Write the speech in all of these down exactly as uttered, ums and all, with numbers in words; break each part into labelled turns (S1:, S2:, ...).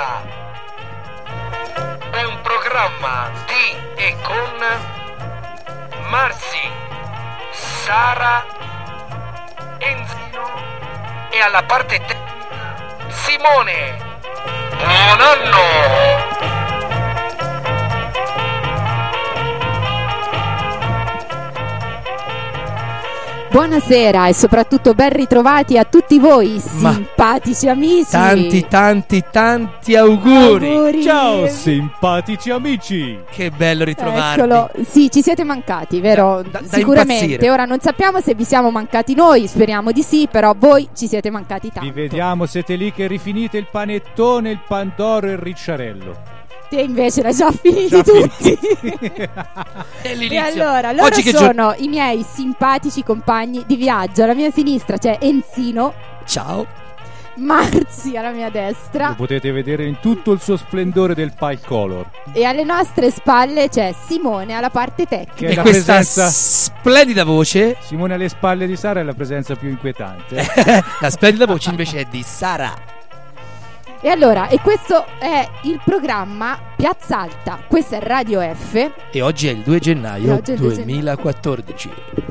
S1: Sara. Un programma di e con Marzi, Sara, Enzino e alla parte tecnica Simone. Buon anno!
S2: Buonasera e soprattutto ben ritrovati a tutti voi simpatici Ma amici.
S3: Tanti tanti tanti auguri.
S2: auguri.
S4: Ciao simpatici amici.
S3: Che bello ritrovarvi.
S2: Eccolo, sì, ci siete mancati, vero?
S3: Da, da
S2: Sicuramente.
S3: impazzire.
S2: Ora non sappiamo se vi siamo mancati noi, speriamo di sì, però voi ci siete mancati tanto.
S4: Vi vediamo, siete lì che rifinite il panettone, il pandoro e il ricciarello.
S2: Te invece l'hai già finiti
S4: Già
S2: tutti.
S3: È
S2: E
S3: l'inizio.
S2: allora, loro
S3: Oggi che
S2: sono i miei simpatici compagni di viaggio. Alla mia sinistra c'è Enzino,
S3: Ciao.
S2: Marzi alla mia destra
S4: Lo potete vedere in tutto il suo splendore del pie color.
S2: e alle nostre spalle c'è Simone alla parte
S4: Che
S2: tecnica.
S4: è
S3: E
S4: la
S3: questa
S4: presenza-
S3: splendida voce,
S4: Simone alle spalle di Sara è la presenza più inquietante.
S3: la splendida voce invece è di Sara.
S2: E allora, e questo è il programma Piazza Alta. Questo è Radio F.
S3: E oggi è il due
S2: E
S3: gennaio
S2: oggi è il due
S3: duemilaquattordici.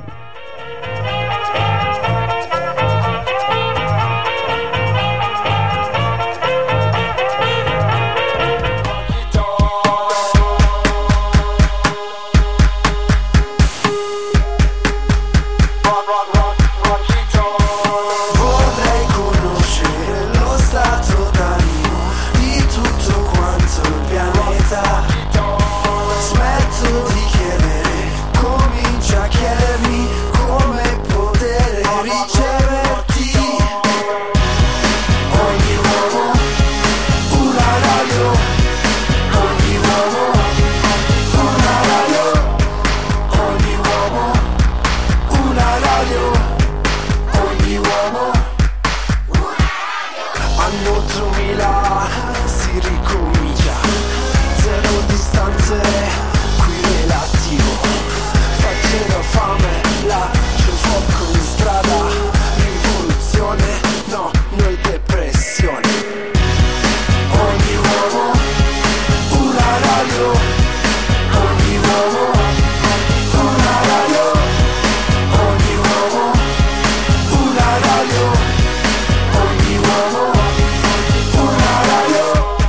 S5: Vorrei conoscere lo stato d'animo di tutto quanto il pianeta. Smetto di chiedere, comincia a chiedermi come poter riceverti. Ogni uomo, una radio. Ogni uomo, una radio. Ogni uomo, una radio. Ogni uomo, anno duemila, si ricomincia. Zero distanze, qui relativo. Facendo fame, là c'è fuoco in strada. Rivoluzione, no, noi depressione. Ogni uomo, una radio. Ogni uomo, una radio. Ogni uomo, una radio. Ogni uomo, una radio.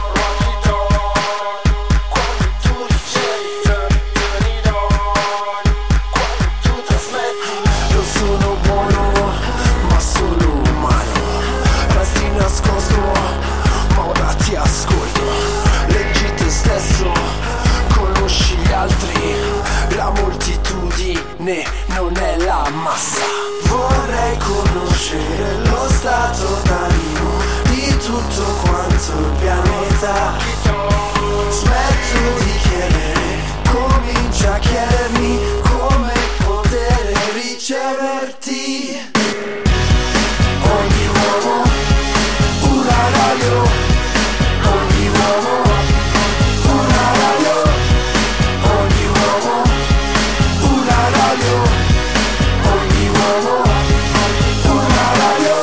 S5: Quando tu ricevi, te ne do. Quando tu trasmetti, io sono buono, ma sono umano. Resti nascosto, ma ora ti ascolto. Leggi te stesso, conosci gli altri. La moltitudine non è la massa. Vorrei conoscere lo stato d'animo di tutto quanto il pianeta. Smetto di chiedere, comincia a chiedermi come poter riceverti. Ogni uomo, una radio. Ogni uomo, una radio. Ogni uomo, una radio. Ogni uomo, una radio.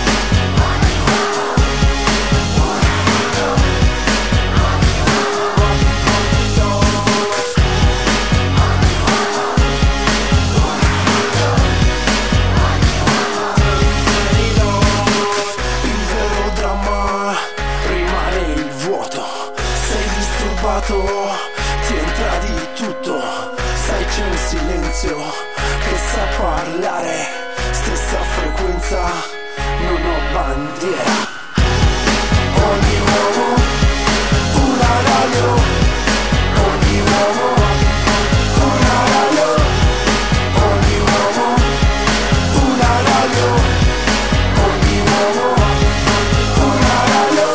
S5: Il vero dramma rimane il vuoto. Sei disturbato, ti entra di tutto. Sai c'è un silenzio che sa parlare. Stessa frequenza, non ho bandiera. Ogni uomo, una radio. Ogni uomo, una radio. Ogni uomo, una radio. Ogni uomo, una radio.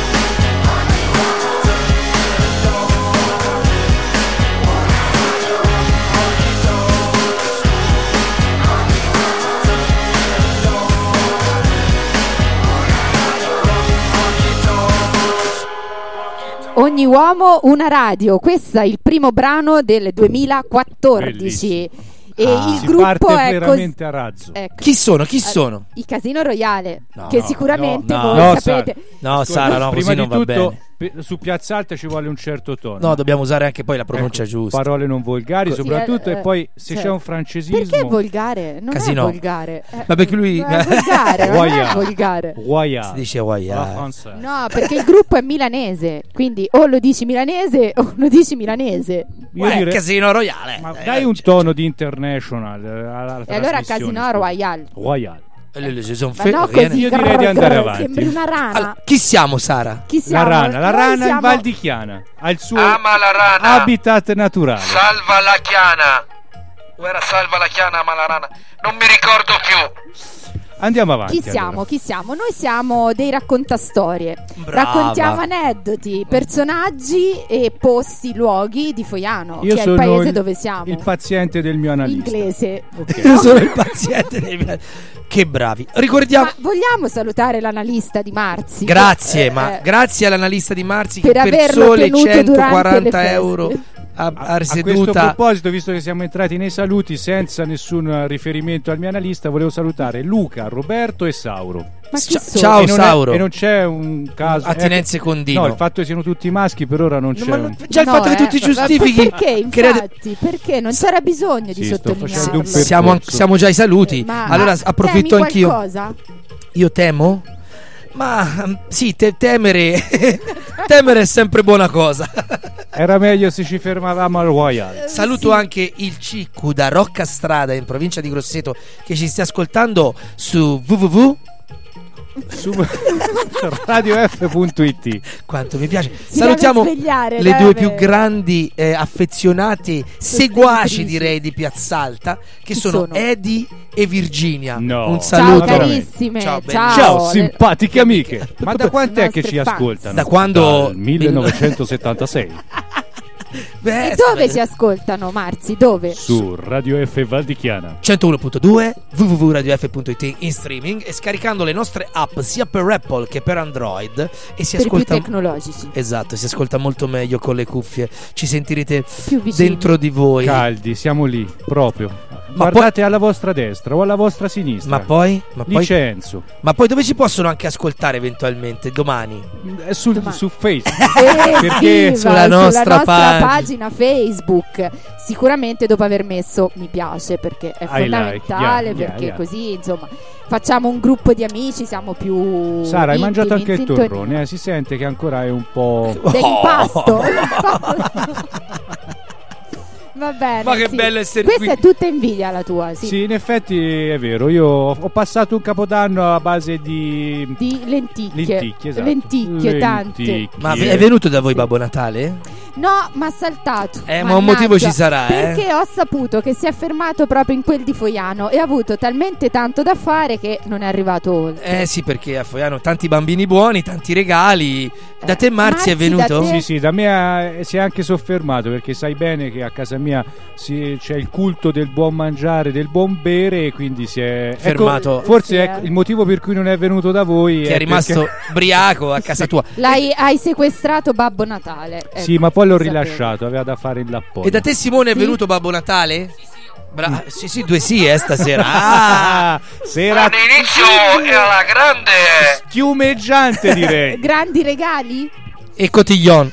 S2: Ogni uomo una radio. Questo è il primo brano del duemilaquattordici. E
S3: Ah.
S2: il
S4: Si
S2: gruppo
S4: parte
S2: è
S4: veramente a razzo.
S2: cos- ecco.
S3: Chi sono? Chi sono?
S2: I Casino Royale,
S3: No,
S2: che
S3: no,
S2: sicuramente
S3: no,
S2: voi
S4: no,
S2: sapete.
S3: No,
S4: Ascolta,
S3: Sara, no,
S4: prima
S3: così
S4: di
S3: non va
S4: tutto,
S3: bene.
S4: pe- su Piazza Alta ci vuole un certo tono.
S3: No, dobbiamo usare anche poi la pronuncia
S4: Ecco,
S3: giusta.
S4: parole non volgari
S2: Sì,
S4: soprattutto,
S2: eh,
S4: e poi se
S2: cioè,
S4: c'è un francesismo.
S2: Perché è volgare? Non
S3: Casino.
S2: è volgare. Eh,
S3: Ma perché lui-
S2: è volgare, non è
S4: Voyage.
S2: volgare.
S4: Voyage.
S3: Si dice
S4: La
S3: Voyage.
S4: française.
S2: No, perché il gruppo è milanese, quindi o lo dici milanese o lo dici milanese.
S4: Io
S3: Uè,
S4: direi-
S3: Casino Royale.
S4: Ma
S3: Eh,
S4: dai un
S3: c-
S4: tono di international eh, alla
S2: E allora
S4: trasmissione,
S2: Casino
S4: scusa.
S2: Royale.
S4: Royale.
S3: eh, le- le- ci son
S2: Ma
S3: fe-
S2: no,
S3: viene-
S2: così
S4: Io direi di
S2: grrr,
S4: andare
S2: grrr,
S4: avanti.
S2: sembri una rana.
S3: Allora, chi siamo, Sara?
S2: Chi
S4: La
S2: siamo?
S4: rana, la
S2: Noi
S4: rana in
S2: siamo-
S4: Val di Chiana ha il suo
S1: Ama la rana.
S4: habitat naturale.
S1: Salva la chiana. O era salva la chiana, ama la rana. Non mi ricordo più.
S4: Andiamo avanti.
S2: Chi siamo?
S4: allora.
S2: Chi siamo? Noi siamo dei raccontastorie.
S3: Brava.
S2: Raccontiamo aneddoti, personaggi e posti, luoghi di Foiano,
S4: Io
S2: che è il
S4: sono
S2: paese
S4: il-
S2: dove siamo.
S4: Il paziente del mio analista.
S2: Inglese.
S4: Ok.
S3: Io sono il paziente dei miei- Che bravi. Ricordiamo.
S2: Ma vogliamo salutare l'analista di Marzi?
S3: Grazie,
S2: Eh,
S3: ma
S2: eh,
S3: grazie all'analista di Marzi che
S2: per
S3: per
S2: averlo
S3: sole
S2: tenuto durante le
S3: centoquaranta
S2: feste.
S3: euro ha,
S4: A,
S3: ha
S4: a questo
S3: seduta.
S4: proposito, visto che siamo entrati nei saluti senza nessun eh, riferimento al mio analista, volevo salutare Luca, Roberto e Sauro.
S2: Ma chi
S3: Cia-
S2: sono?
S3: ciao,
S4: e non è-
S3: Sauro.
S4: e non c'è un caso
S3: Attinenze
S4: eh,
S3: con Dino.
S4: No, il fatto che siano tutti maschi per ora non c'è.
S3: Ma
S4: un-
S3: non- già il
S2: No,
S3: fatto che
S2: eh,
S3: tu ti
S2: ma-
S3: giustifichi.
S2: ma perché
S3: crede-
S2: infatti? Perché non c'era bisogno di
S4: Sì, sto facendo un
S2: sottolinearlo.
S4: percorso.
S3: siamo, an- siamo già ai saluti.
S2: Ma-
S3: allora
S2: ma
S3: approfitto
S2: temi
S3: anch'io.
S2: qualcosa?
S3: Io temo? Ma mm, sì, te- temere temere è sempre buona cosa.
S4: Era meglio se ci fermavamo al Royal.
S3: Saluto
S2: Sì.
S3: anche il Ciccu da Roccastrada in provincia di Grosseto che ci sta ascoltando su www.
S4: Su radio f punto it.
S3: Quanto mi piace.
S2: Si
S3: Salutiamo
S2: deve svegliare,
S3: le due
S2: deve-
S3: più grandi eh, affezionate seguaci, direi, di Piazzalta, che
S2: Chi
S3: sono,
S2: sono?
S3: Edi e Virginia.
S4: No.
S3: Un
S2: Ciao
S3: saluto.
S4: veramente.
S2: carissime,
S3: Ciao,
S2: ciao.
S3: belli.
S4: Ciao
S2: Le-
S4: simpatiche amiche. Ma da quant'è
S2: nostre
S4: che ci
S2: fans.
S4: ascoltano?
S3: Da quando-
S4: Dal millenovecentosettantasei.
S3: Beh,
S2: E dove
S3: beh,
S2: ci ascoltano, Marzi? Dove?
S4: Su Radio F Val di Chiana.
S3: centouno punto due w w w punto radio f punto it in streaming e scaricando le nostre app sia per Apple che per Android e si
S2: Per i più
S3: ascolta
S2: tecnologici,
S3: esatto, si ascolta molto meglio con le cuffie. Ci sentirete
S2: più vicini.
S3: dentro di voi.
S4: Caldi, siamo lì, proprio.
S3: Ma
S4: Guardate alla vostra destra o alla vostra sinistra.
S3: Ma poi, ma poi,
S4: Licenzo.
S3: ma poi dove ci possono anche ascoltare eventualmente domani?
S4: È sul-
S2: Domani.
S4: su Facebook.
S2: Evviva,
S4: Perché
S3: sulla nostra pagina.
S2: pagina Facebook, sicuramente dopo aver messo mi piace, perché è
S4: I like,
S2: fondamentale,
S4: yeah, yeah,
S2: perché
S4: yeah.
S2: così insomma facciamo un gruppo di amici, siamo più
S4: Sara, hai
S2: intimi,
S4: mangiato anche
S2: in
S4: il
S2: sintonia.
S4: torrone, eh? Si sente che ancora è un po'.
S2: Dell'impasto.
S3: Oh.
S2: Va bene,
S3: Ma che
S2: sì.
S3: bello essere
S2: Questa
S3: qui.
S2: è tutta invidia la tua, sì.
S4: Sì, in effetti è vero. Io ho passato un capodanno a base di
S2: Di lenticchie.
S4: lenticchie, esatto.
S2: Lenticchie, tante.
S4: Lenticchie.
S3: Ma è venuto da voi Babbo Natale?
S2: No, ma ha saltato.
S3: Eh, ma un motivo ci sarà, eh.
S2: Perché ho saputo che si è fermato proprio in quel di Foiano e ha avuto talmente tanto da fare che non è arrivato oltre.
S3: Eh sì, perché a Foiano tanti bambini buoni, tanti regali. Da te Marzi, è
S2: Marzi, da
S3: venuto?
S2: te?
S4: Sì, sì, da me eh, si è anche soffermato, perché sai bene che a casa mia si- c'è il culto del buon mangiare, del buon bere, e quindi si è
S3: Fermato.
S4: Ecco, forse
S2: Sì,
S4: ecco,
S2: eh.
S4: il motivo per cui non è venuto da voi
S3: Che è rimasto
S4: perché-
S3: briaco a casa tua.
S2: L'hai hai sequestrato Babbo Natale. Ecco,
S4: Sì, ma poi l'ho
S2: sapevo.
S4: rilasciato, aveva da fare il lappone.
S3: E da te Simone è
S2: Sì.
S3: venuto Babbo Natale? Bra- sì, sì, due sì, eh, stasera. Ah!
S4: Ah, sera
S1: All'inizio era la grande.
S4: schiumeggiante, direi.
S2: Grandi regali?
S3: E Cotillon.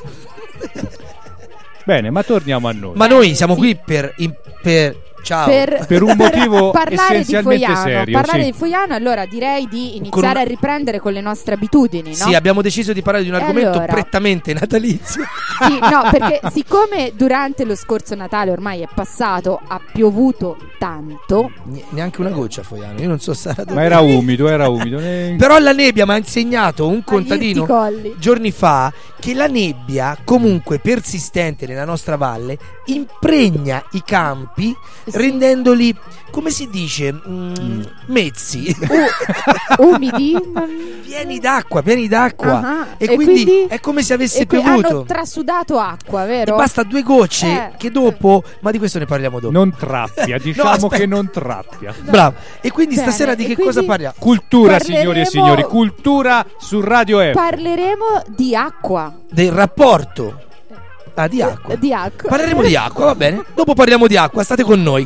S4: Bene, ma torniamo a noi.
S3: Ma noi siamo
S2: Sì.
S3: qui per, in- per ciao.
S2: Per,
S4: Per un motivo
S2: parlare
S4: essenzialmente
S2: di Foiano,
S4: serio,
S2: parlare
S4: sì.
S2: di Foiano, allora direi di iniziare
S3: Con un-
S2: a riprendere con le nostre abitudini, no?
S3: Sì, abbiamo deciso di parlare di un
S2: E
S3: argomento
S2: allora?
S3: prettamente natalizio.
S2: Sì, no, perché siccome durante lo scorso Natale ormai è passato, ha piovuto tanto.
S3: Ne- neanche una goccia a Foiano. Io non so Sara dove.
S4: Ma era umido, era umido. Ne-
S3: Però la nebbia mi ha insegnato un contadino
S2: agli irticolli.
S3: giorni fa che la nebbia, comunque persistente nella nostra valle, impregna i campi
S2: Sì.
S3: rendendoli, come si dice, mm, mezzi,
S2: U- umidi, non-
S3: pieni d'acqua, pieni d'acqua.
S2: Ah,
S3: E,
S2: e
S3: quindi,
S2: quindi-
S3: è come se avesse
S2: e qui
S3: piovuto.
S2: hanno trasudato acqua,
S3: E
S2: vero?
S3: basta due gocce
S2: Eh.
S3: che dopo, ma di questo ne parliamo dopo.
S4: Non trappia, diciamo
S3: aspetta.
S4: che non trappia.
S3: Bravo. E quindi
S2: Bene,
S3: stasera di
S2: e
S3: che
S2: quindi-
S3: cosa parliamo?
S4: Cultura,
S2: Parleremo-
S4: signori e signori, cultura su Radio F.
S2: Parleremo di acqua.
S3: Del rapporto. Ah, di acqua.
S2: Di acqua.
S3: Parleremo di acqua, va bene? Dopo parliamo di acqua, state con noi.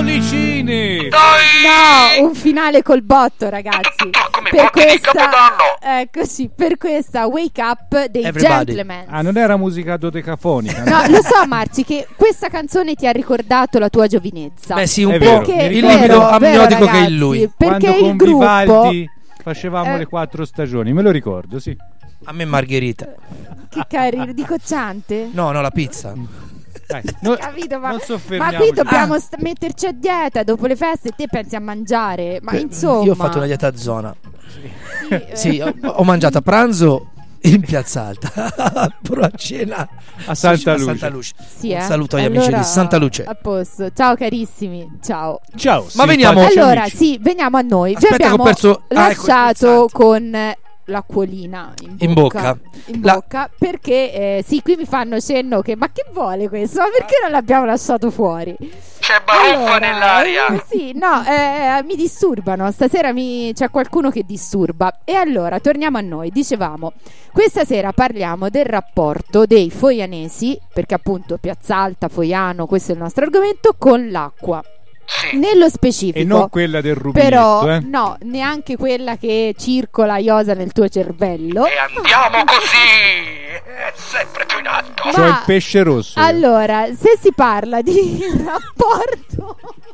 S4: Bollicine!
S1: Dai!
S2: No, un finale col botto, ragazzi.
S1: Come
S2: Per
S1: bocchi di
S2: questa,
S1: Capodanno.
S2: ecco sì, per questa Wake Up dei
S3: Everybody.
S2: Gentlemen.
S4: Ah, non era musica dodecafonica?
S2: No, lo so, Marci, che questa canzone ti ha ricordato la tua giovinezza.
S3: Beh sì, un
S4: È
S3: po'
S4: vero,
S2: Perché,
S4: mi
S3: il
S4: ricordo-
S3: liquido
S2: vero, vero,
S3: amniotico che è in
S2: ragazzi,
S3: lui.
S2: Perché
S4: Quando
S2: il
S4: con
S2: gruppo
S4: Vivaldi facevamo
S2: Eh.
S4: le quattro stagioni, me lo ricordo, sì.
S3: A me Margherita.
S2: che carino, di Cocciante?
S3: No, no, la pizza.
S4: Dai, no-
S2: Capito, ma,
S4: non
S2: ma
S4: soffermiamoci.
S2: qui dobbiamo st- metterci a dieta dopo le feste e te pensi a mangiare, ma insomma.
S3: Io ho fatto una dieta a zona.
S2: Sì, eh,
S3: Sì, ho, ho mangiato a pranzo in Piazza Alta, però a cena
S4: A Santa
S3: a
S4: Luce.
S3: Santa Luce.
S2: sì, eh.
S3: Un saluto agli
S2: Allora,
S3: amici di Santa Luce.
S2: A posto. Ciao carissimi, ciao.
S4: Ciao.
S3: Ma veniamo-
S4: simpatici
S2: Allora,
S4: amici.
S2: sì, veniamo a noi. Vi
S3: Aspetta che ho
S2: abbiamo
S3: perso- ah, ecco il
S2: lasciato
S3: pulsante.
S2: con eh, l'acquolina in bocca.
S3: In bocca.
S2: In
S3: La-
S2: bocca, perché eh, sì, qui mi fanno cenno che ma che vuole questo? Ma perché non l'abbiamo lasciato fuori?
S1: C'è baruffa
S2: Allora,
S1: nell'aria.
S2: eh, sì, no, eh, mi disturbano. Stasera mi... c'è qualcuno che disturba. E allora, torniamo a noi. Dicevamo, questa sera parliamo del rapporto dei foianesi, perché appunto Piazza Alta, Foiano, questo è il nostro argomento, con l'acqua.
S1: Sì.
S2: Nello specifico,
S4: E non quella del rubinetto,
S2: però,
S4: eh.
S2: no, neanche quella che circola iosa nel tuo cervello.
S1: E andiamo così. È sempre più in alto.
S2: Ma-
S4: C'ho il pesce rosso. io.
S2: Allora, se si parla di rapporto,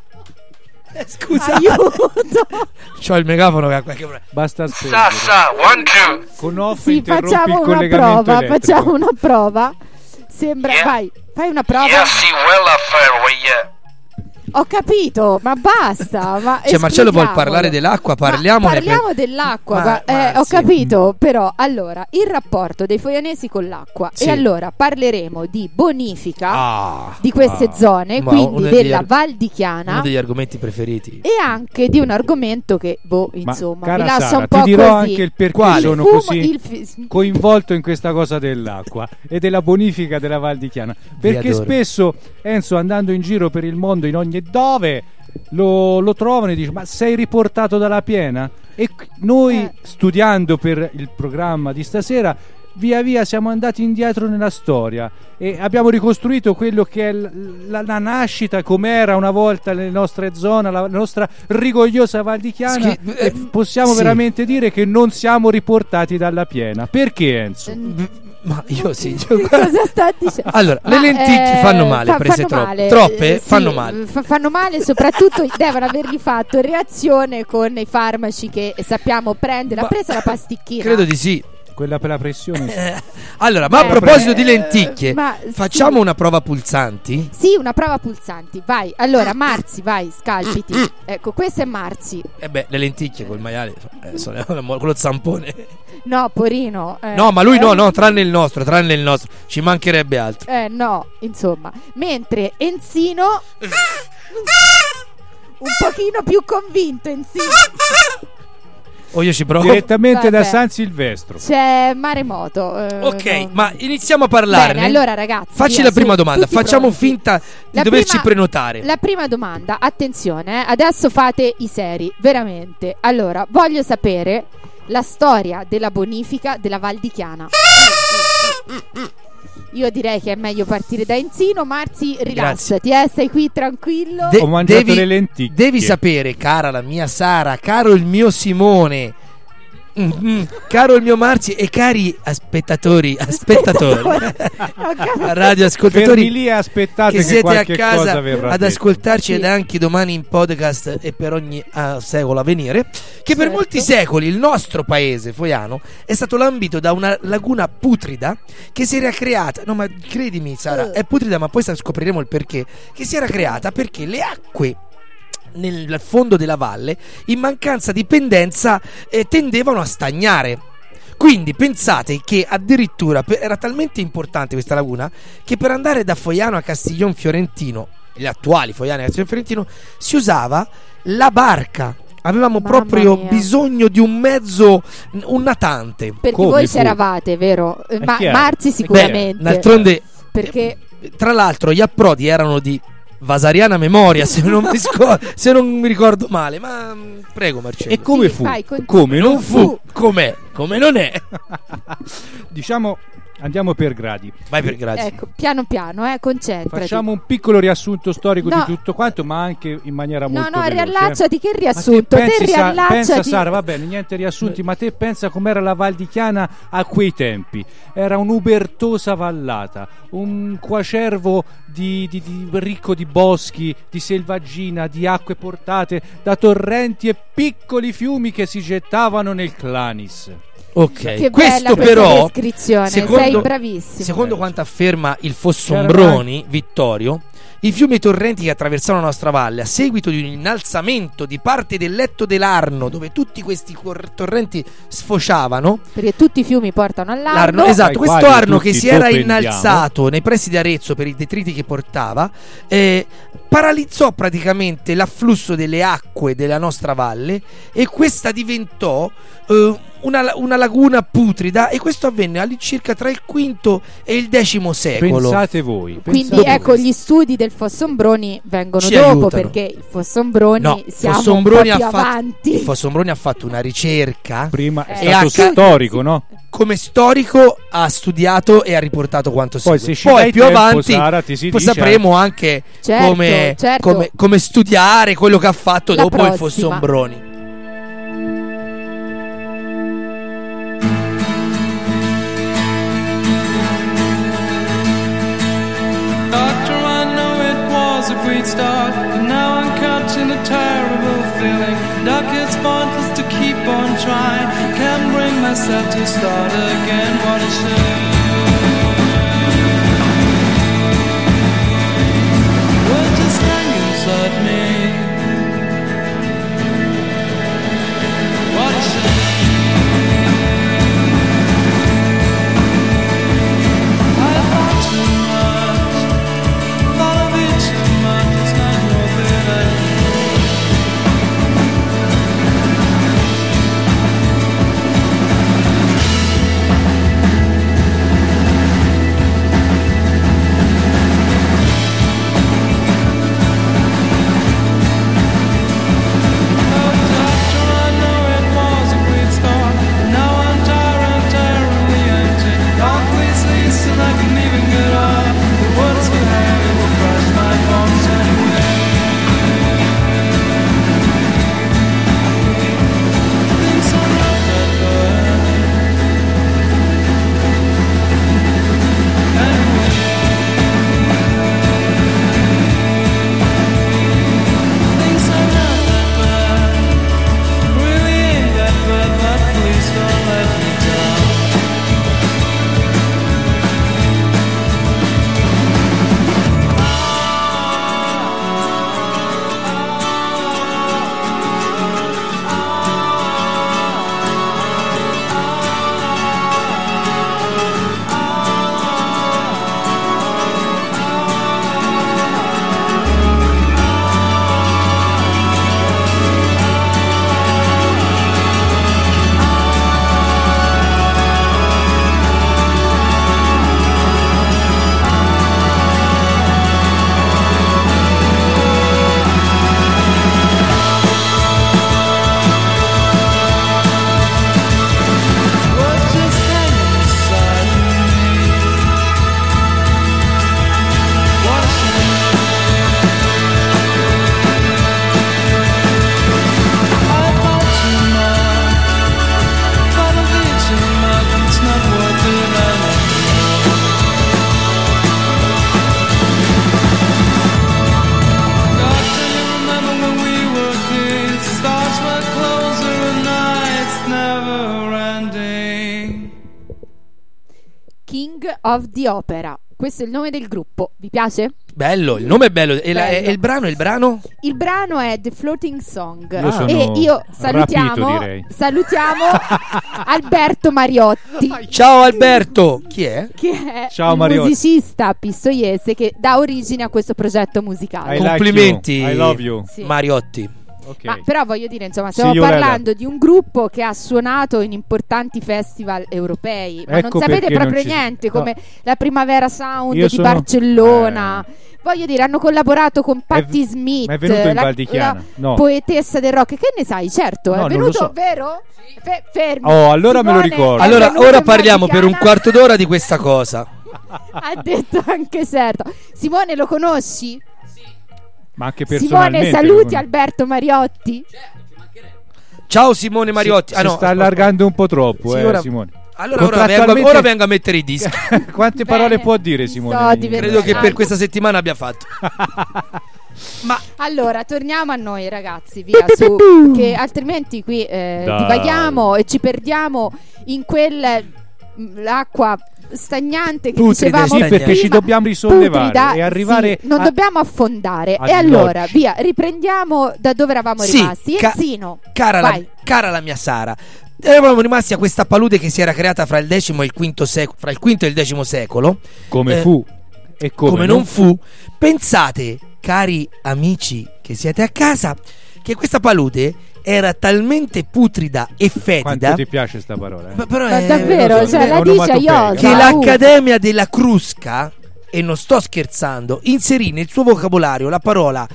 S3: Eh, Scusa,
S2: aiuto.
S3: c'ho il megafono che ha qualche problema.
S4: Basta aspettare.
S1: Sassa, one, two.
S4: Con off
S2: Sì,
S4: interrompi
S2: facciamo
S4: il
S2: una
S4: collegamento
S2: prova,
S4: elettrico.
S2: facciamo una prova. Sembra,
S1: Yeah.
S2: vai, fai una prova.
S1: Yes, well affair, yeah.
S2: Ho capito, ma basta. Ma
S3: Cioè, Marcello vuol
S2: esplodiamolo.
S3: parlare dell'acqua,
S2: Ma
S3: parliamone.
S2: parliamo
S3: per-
S2: dell'acqua.
S3: Ma-
S2: gua- eh,
S3: ma
S2: ho
S3: sì.
S2: capito, però allora il rapporto dei foianesi con l'acqua.
S3: Sì.
S2: E allora parleremo di bonifica
S3: Ah,
S2: di queste
S4: ah.
S2: zone,
S3: Ma
S2: quindi
S3: uno degli
S2: della
S3: ar-
S2: Val di Chiana.
S3: uno degli argomenti preferiti.
S2: E anche di un argomento che, boh,
S4: Ma,
S2: insomma,
S4: cara
S2: mi lascia
S4: Sara,
S2: un po'
S4: ti dirò
S2: così.
S4: anche il perché
S3: Quale?
S4: sono
S2: Il fumo-
S4: così
S2: il fi-
S4: coinvolto in questa cosa dell'acqua e della bonifica della Val di Chiana, perché
S3: adoro.
S4: spesso Enzo, andando in giro per il mondo in ogni dove, lo, lo trovano e dice: ma sei riportato dalla piena? E qui- noi
S2: Eh.
S4: studiando per il programma di stasera via via siamo andati indietro nella storia e abbiamo ricostruito quello che è l- la, la nascita, com'era una volta le nostre zone, la, la nostra rigogliosa Val di Chiana.
S3: Schi-
S4: E
S3: eh,
S4: possiamo
S3: sì.
S4: veramente dire che non siamo riportati dalla piena. Perché, Enzo?
S3: Ma io sì.
S2: Che cosa sta dicendo?
S3: Allora, le
S2: Ma,
S3: lenticchie
S2: eh,
S3: fanno male,
S2: fa-
S3: prese
S2: fanno
S3: troppo.
S2: male.
S3: Troppe
S2: Eh,
S3: fanno
S2: sì,
S3: male.
S2: fa- fanno male, soprattutto devono avergli fatto reazione con i farmaci che sappiamo prendere. Ha
S3: Ma-
S2: presa la pasticchina?
S3: Credo di sì.
S4: Quella per la pressione. sì.
S3: Eh, Allora, ma a
S2: Eh,
S3: proposito
S2: eh,
S3: di lenticchie,
S2: ma
S3: facciamo
S2: sì.
S3: una prova pulsanti?
S2: Sì, una prova pulsanti. Vai. Allora, Marzi, vai, scalpiti. Ecco, questo è Marzi.
S3: Eh beh, le lenticchie col maiale, eh, sono con lo zampone.
S2: No, Porino. eh,
S3: No, ma lui no,
S2: eh,
S3: no, tranne il nostro, tranne il nostro. Ci mancherebbe altro.
S2: Eh, no, insomma. Mentre Enzino un pochino più convinto, Enzino.
S3: O io ci provo.
S4: Direttamente da
S2: Vabbè.
S4: San Silvestro.
S2: C'è maremoto. eh,
S3: Ok,
S2: non-
S3: ma iniziamo a parlarne.
S2: Bene, allora ragazzi,
S3: Facci
S2: via,
S3: la prima
S2: su,
S3: domanda.
S2: tutti
S3: Facciamo
S2: pronti.
S3: finta di
S2: La
S3: doverci
S2: prima-
S3: prenotare.
S2: La prima domanda, attenzione, eh, adesso fate i seri, veramente. Allora, voglio sapere la storia della bonifica della Val di Chiana. Io direi che è meglio partire da Enzino. Marzi, rilassati, eh, stai qui tranquillo.
S3: De-
S4: Ho mangiato
S3: devi-
S4: le lenticchie.
S3: Devi sapere, cara la mia Sara, caro il mio Simone, mm, mm, caro il mio Marzi e cari aspettatori, aspettatori,
S2: Ho capito.
S3: radio
S4: Fermi
S3: ascoltatori
S4: lì e aspettate
S3: che
S4: che,
S3: siete a
S4: qualche cosa
S3: casa
S4: verrà
S3: ad
S4: detto.
S3: ascoltarci
S2: Sì.
S3: ed anche domani in podcast e per ogni ah, secolo a venire, che per
S2: Certo.
S3: molti secoli il nostro paese Foiano è stato lambito da una laguna putrida che si era creata, no ma credimi Sara, è putrida ma poi scopriremo il perché, che si era creata perché le acque nel fondo della valle in mancanza di pendenza eh, tendevano a stagnare. Quindi pensate che addirittura per- era talmente importante questa laguna che per andare da Foiano a Castiglion Fiorentino, gli attuali Foiano a Castiglion Fiorentino, si usava la barca. Avevamo
S2: Mamma
S3: proprio
S2: mia.
S3: bisogno di un mezzo, un natante.
S2: Perché
S4: Come
S2: voi
S4: fu?
S2: c'eravate, vero? Eh, Ma
S4: chiaro.
S2: Marzi
S3: Beh,
S2: sicuramente.
S3: d'altronde,
S2: Perché
S3: tra l'altro, gli approdi erano di vasariana memoria, se non mi, sco- se non mi ricordo male. Ma mm, prego, Marcello.
S4: E come
S2: Sì,
S4: fu?
S2: vai, continua.
S4: Come non fu?
S3: Com'è? Come non è?
S4: Diciamo Andiamo per gradi.
S3: Vai per gradi.
S2: Ecco, piano piano, eh, concentrati.
S4: Facciamo un piccolo riassunto storico
S2: No.
S4: di tutto quanto, ma anche in maniera
S2: No,
S4: molto
S2: no,
S4: veloce.
S2: riallacciati, che
S4: Ma
S2: riassunto?
S4: te
S2: Te
S4: pensi, Sa-
S2: riallacciati.
S4: pensa Sara, va bene, niente riassunti, ma te pensa com'era la Val di Chiana a quei tempi. Era un'ubertosa vallata, un quacervo di, di- di- ricco di boschi, di selvaggina, di acque portate da torrenti e piccoli fiumi che si gettavano nel Clanis.
S3: Ok,
S2: Che
S3: questo
S2: bella questa
S3: però
S2: descrizione,
S3: secondo-
S2: sei bravissimo.
S3: secondo quanto afferma il Fossombroni Vittorio, i fiumi e i torrenti che attraversano la nostra valle a seguito di un innalzamento di parte del letto dell'Arno, dove tutti questi cor- torrenti sfociavano,
S2: Perché tutti i fiumi portano all'Arno.
S3: l'Arno, esatto,
S4: Ai
S3: questo
S4: quali
S3: Arno
S4: tutti
S3: che si era
S4: dopo andiamo.
S3: innalzato nei pressi di Arezzo per i detriti che portava, eh, paralizzò praticamente l'afflusso delle acque della nostra valle e questa diventò eh, una, una laguna putrida, e questo avvenne all'incirca tra il quinto e il decimo secolo.
S4: Pensate voi.
S2: Quindi
S4: pensate
S2: ecco,
S4: voi.
S2: gli studi del Fossombroni vengono
S3: Ci
S2: dopo,
S3: aiutano.
S2: perché il Fossombroni
S3: No,
S2: siamo
S3: Fossombroni
S2: un po'
S3: ha
S2: più
S3: fatto,
S2: avanti.
S3: il Fossombroni ha fatto una ricerca.
S4: Prima è
S2: Eh,
S4: stato
S3: e ha-
S4: storico, no?
S3: Come storico ha studiato e ha riportato quanto
S4: Poi
S3: segue.
S4: se ci
S3: Poi
S4: dai
S3: più
S4: tempo,
S3: avanti
S4: Sara, ti si
S3: poi
S4: dice
S3: sapremo anche
S2: Certo,
S3: come,
S2: certo.
S3: come- come studiare quello che ha fatto
S2: La
S3: dopo il
S2: prossima.
S3: Fossombroni.
S6: Doctor, I know it was a great start, but now I'm catching a terrible feeling. Doc, it's pointless to keep on trying. Can't bring myself to start again. What a shame. We're just hanging inside me. What a shame. I thought too much. Thought of it too much, it's not worth it anymore. Oh, doctor, I know it was a great start. Now I'm tired and terribly empty. God, please listen, I can even get up. The words so heavy will crush my bones anyway. Things are not that bad. Anyway. Things are not that bad. Really ain't that bad, but please don't let me down. We're just hanging inside me. What a shame. I thought too much. Thought of it too much. It's not worth it anymore. God, can you remember when we were kids? Stars were closer and nights never ending.
S2: King of the Opera. Questo è il nome del gruppo. Vi piace?
S3: Bello, il nome è bello. E, la-
S2: Bello.
S3: e il brano, il brano?
S2: Il brano è The Floating Song.
S4: Io sono
S2: e io salutiamo,
S4: rapito, direi.
S2: salutiamo Alberto Mariotti,
S3: Ciao Alberto. Chi è?
S2: che è
S4: Ciao,
S2: il
S4: Mariotti.
S2: musicista pistoiese che dà origine a questo progetto musicale.
S4: I like
S3: Complimenti.
S4: you. I love you.
S2: Sì.
S3: Mariotti.
S4: Ok.
S2: Ma però voglio dire, insomma, stiamo
S4: Sì, Iolanda.
S2: parlando di un gruppo che ha suonato in importanti festival europei, ma
S4: Ecco
S2: non sapete
S4: perché non
S2: proprio
S4: ci-
S2: niente,
S4: no.
S2: come la Primavera Sound
S4: Io
S2: di
S4: sono-
S2: Barcellona.
S4: Eh.
S2: Voglio dire, hanno collaborato con Patti
S4: È v-
S2: Smith,
S4: ma è venuto in
S2: la-
S4: Val di Chiana?
S2: la
S4: No.
S2: poetessa del rock. Che ne sai? Certo,
S4: No,
S2: è
S4: non lo
S2: venuto,
S4: so.
S2: vero? Fe- fermi.
S4: Oh, allora me lo
S2: Simone
S4: ricordo.
S2: è
S3: Allora,
S2: venuto
S3: ora
S2: in Val di
S3: parliamo per un
S2: Chiana,
S3: quarto d'ora di questa cosa.
S2: Ha detto anche Serto. Simone, lo conosci?
S4: Ma anche
S2: Simone,
S4: personalmente.
S2: saluti
S4: non-
S2: Alberto Mariotti.
S3: Ciao Simone Mariotti.
S4: Si,
S3: Ah, no,
S4: si sta
S3: aspetta.
S4: allargando un po' troppo,
S3: Sì,
S4: eh,
S3: ora-
S4: Simone.
S3: Allora, ora vengo,
S4: Contrattualmente-
S3: ora vengo a mettere i dischi.
S4: Quante parole
S2: Bene,
S4: può dire
S2: mi
S4: Simone?
S2: sto divertendo.
S3: Credo che
S2: Ah.
S3: per questa settimana abbia fatto. Ma
S2: Allora, torniamo a noi ragazzi, via su, che altrimenti qui eh,
S4: Dai.
S2: divaghiamo e ci perdiamo in quell'acqua stagnante che
S3: Putrida,
S2: dicevamo
S4: Sì,
S3: Stagnante.
S4: perché ci
S2: prima,
S4: dobbiamo risollevare
S2: putrida,
S4: e arrivare
S2: sì, non
S4: a-
S2: dobbiamo affondare.
S4: ad
S2: E allora,
S4: oggi.
S2: via, riprendiamo da dove eravamo
S3: Sì,
S2: rimasti.
S3: ca-
S2: Enzino,
S3: cara la,
S2: vai.
S3: cara la mia Sara, eravamo rimasti a questa palude che si era creata fra il decimo e il quinto secolo, fra il quinto e il decimo secolo.
S4: come
S3: eh,
S4: fu e come,
S3: Come, non fu. Pensate, cari amici che siete a casa, che questa palude era talmente putrida e fetida.
S4: Quanto ti piace sta parola? eh?
S3: Ma però
S2: Ma
S3: è-
S2: davvero,
S3: lo so,
S2: cioè, la dice
S4: onomatopeica.
S2: io
S3: che
S2: Ah,
S3: l'Accademia della Crusca, e non sto scherzando, inserì nel suo vocabolario la parola